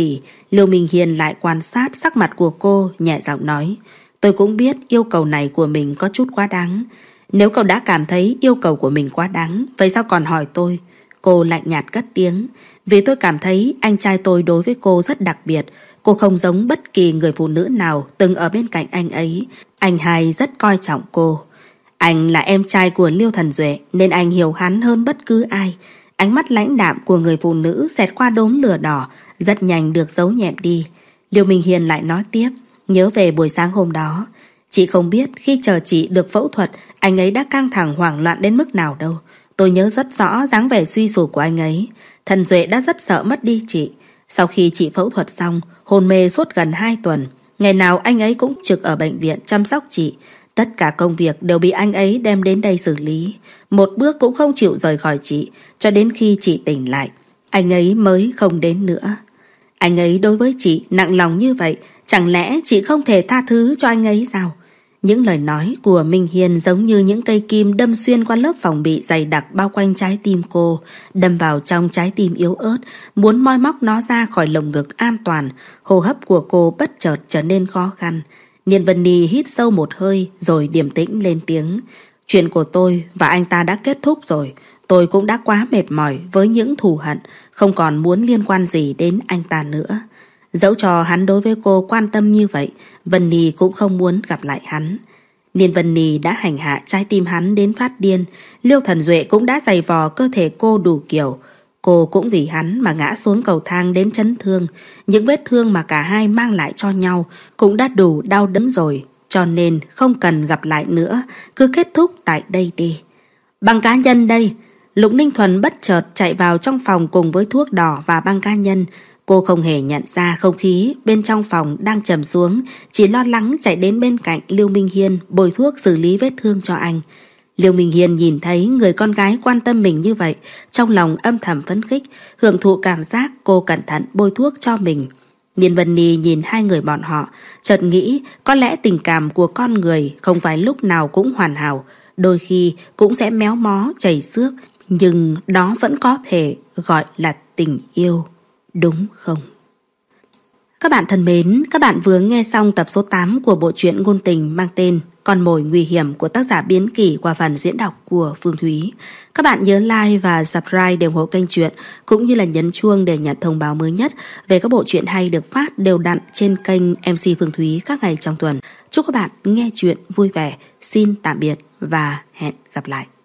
Liêu Minh Hiên lại quan sát sắc mặt của cô, nhẹ giọng nói: tôi cũng biết yêu cầu này của mình có chút quá đáng. Nếu cậu đã cảm thấy yêu cầu của mình quá đáng, vậy sao còn hỏi tôi? Cô lạnh nhạt cất tiếng: vì tôi cảm thấy anh trai tôi đối với cô rất đặc biệt. Cô không giống bất kỳ người phụ nữ nào từng ở bên cạnh anh ấy. Anh hai rất coi trọng cô. Anh là em trai của Liêu Thần Duệ nên anh hiểu hắn hơn bất cứ ai. Ánh mắt lãnh đạm của người phụ nữ xẹt qua đốm lửa đỏ, rất nhanh được giấu nhẹm đi. Liêu Minh Hiên lại nói tiếp: nhớ về buổi sáng hôm đó, chị không biết khi chờ chị được phẫu thuật, anh ấy đã căng thẳng hoảng loạn đến mức nào đâu. Tôi nhớ rất rõ dáng vẻ suy sụp của anh ấy. Thần Duệ đã rất sợ mất đi chị. Sau khi chị phẫu thuật xong, hôn mê suốt gần hai tuần. Ngày nào anh ấy cũng trực ở bệnh viện chăm sóc chị. Tất cả công việc đều bị anh ấy đem đến đây xử lý. Một bước cũng không chịu rời khỏi chị, cho đến khi chị tỉnh lại, anh ấy mới không đến nữa. Anh ấy đối với chị nặng lòng như vậy, chẳng lẽ chị không thể tha thứ cho anh ấy sao? Những lời nói của Minh Hiên giống như những cây kim đâm xuyên qua lớp phòng bị dày đặc bao quanh trái tim cô, đâm vào trong trái tim yếu ớt, muốn moi móc nó ra khỏi lồng ngực an toàn. Hô hấp của cô bất chợt trở nên khó khăn. Niên Vân Ni hít sâu một hơi rồi điềm tĩnh lên tiếng: chuyện của tôi và anh ta đã kết thúc rồi. Tôi cũng đã quá mệt mỏi với những thù hận, không còn muốn liên quan gì đến anh ta nữa. Dẫu cho hắn đối với cô quan tâm như vậy, Vân Ni cũng không muốn gặp lại hắn. Niên Vân Ni đã hành hạ trái tim hắn đến phát điên. Liêu Thần Duệ cũng đã giày vò cơ thể cô đủ kiểu. Cô cũng vì hắn mà ngã xuống cầu thang đến chấn thương. Những vết thương mà cả hai mang lại cho nhau cũng đã đủ đau đớn rồi. Cho nên không cần gặp lại nữa, cứ kết thúc tại đây đi. Băng cá nhân đây. Lục Ninh Thuần bất chợt chạy vào trong phòng cùng với thuốc đỏ và băng cá nhân. Cô không hề nhận ra không khí bên trong phòng đang trầm xuống, chỉ lo lắng chạy đến bên cạnh Liêu Minh Hiên bôi thuốc xử lý vết thương cho anh. Liêu Minh Hiên nhìn thấy người con gái quan tâm mình như vậy, trong lòng âm thầm phấn khích, hưởng thụ cảm giác cô cẩn thận bôi thuốc cho mình. Niên Vân Ni nhìn hai người bọn họ, chợt nghĩ có lẽ tình cảm của con người không phải lúc nào cũng hoàn hảo, đôi khi cũng sẽ méo mó chảy xước, nhưng đó vẫn có thể gọi là tình yêu, đúng không? Các bạn thân mến, các bạn vừa nghe xong tập số tám của bộ truyện ngôn tình mang tên Con mồi nguy hiểm của tác giả Biến Kỷ qua phần diễn đọc của Phương Thúy. Các bạn nhớ like và subscribe để ủng hộ kênh truyện, cũng như là nhấn chuông để nhận thông báo mới nhất về các bộ truyện hay được phát đều đặn trên kênh em xê Phương Thúy các ngày trong tuần. Chúc các bạn nghe truyện vui vẻ. Xin tạm biệt và hẹn gặp lại.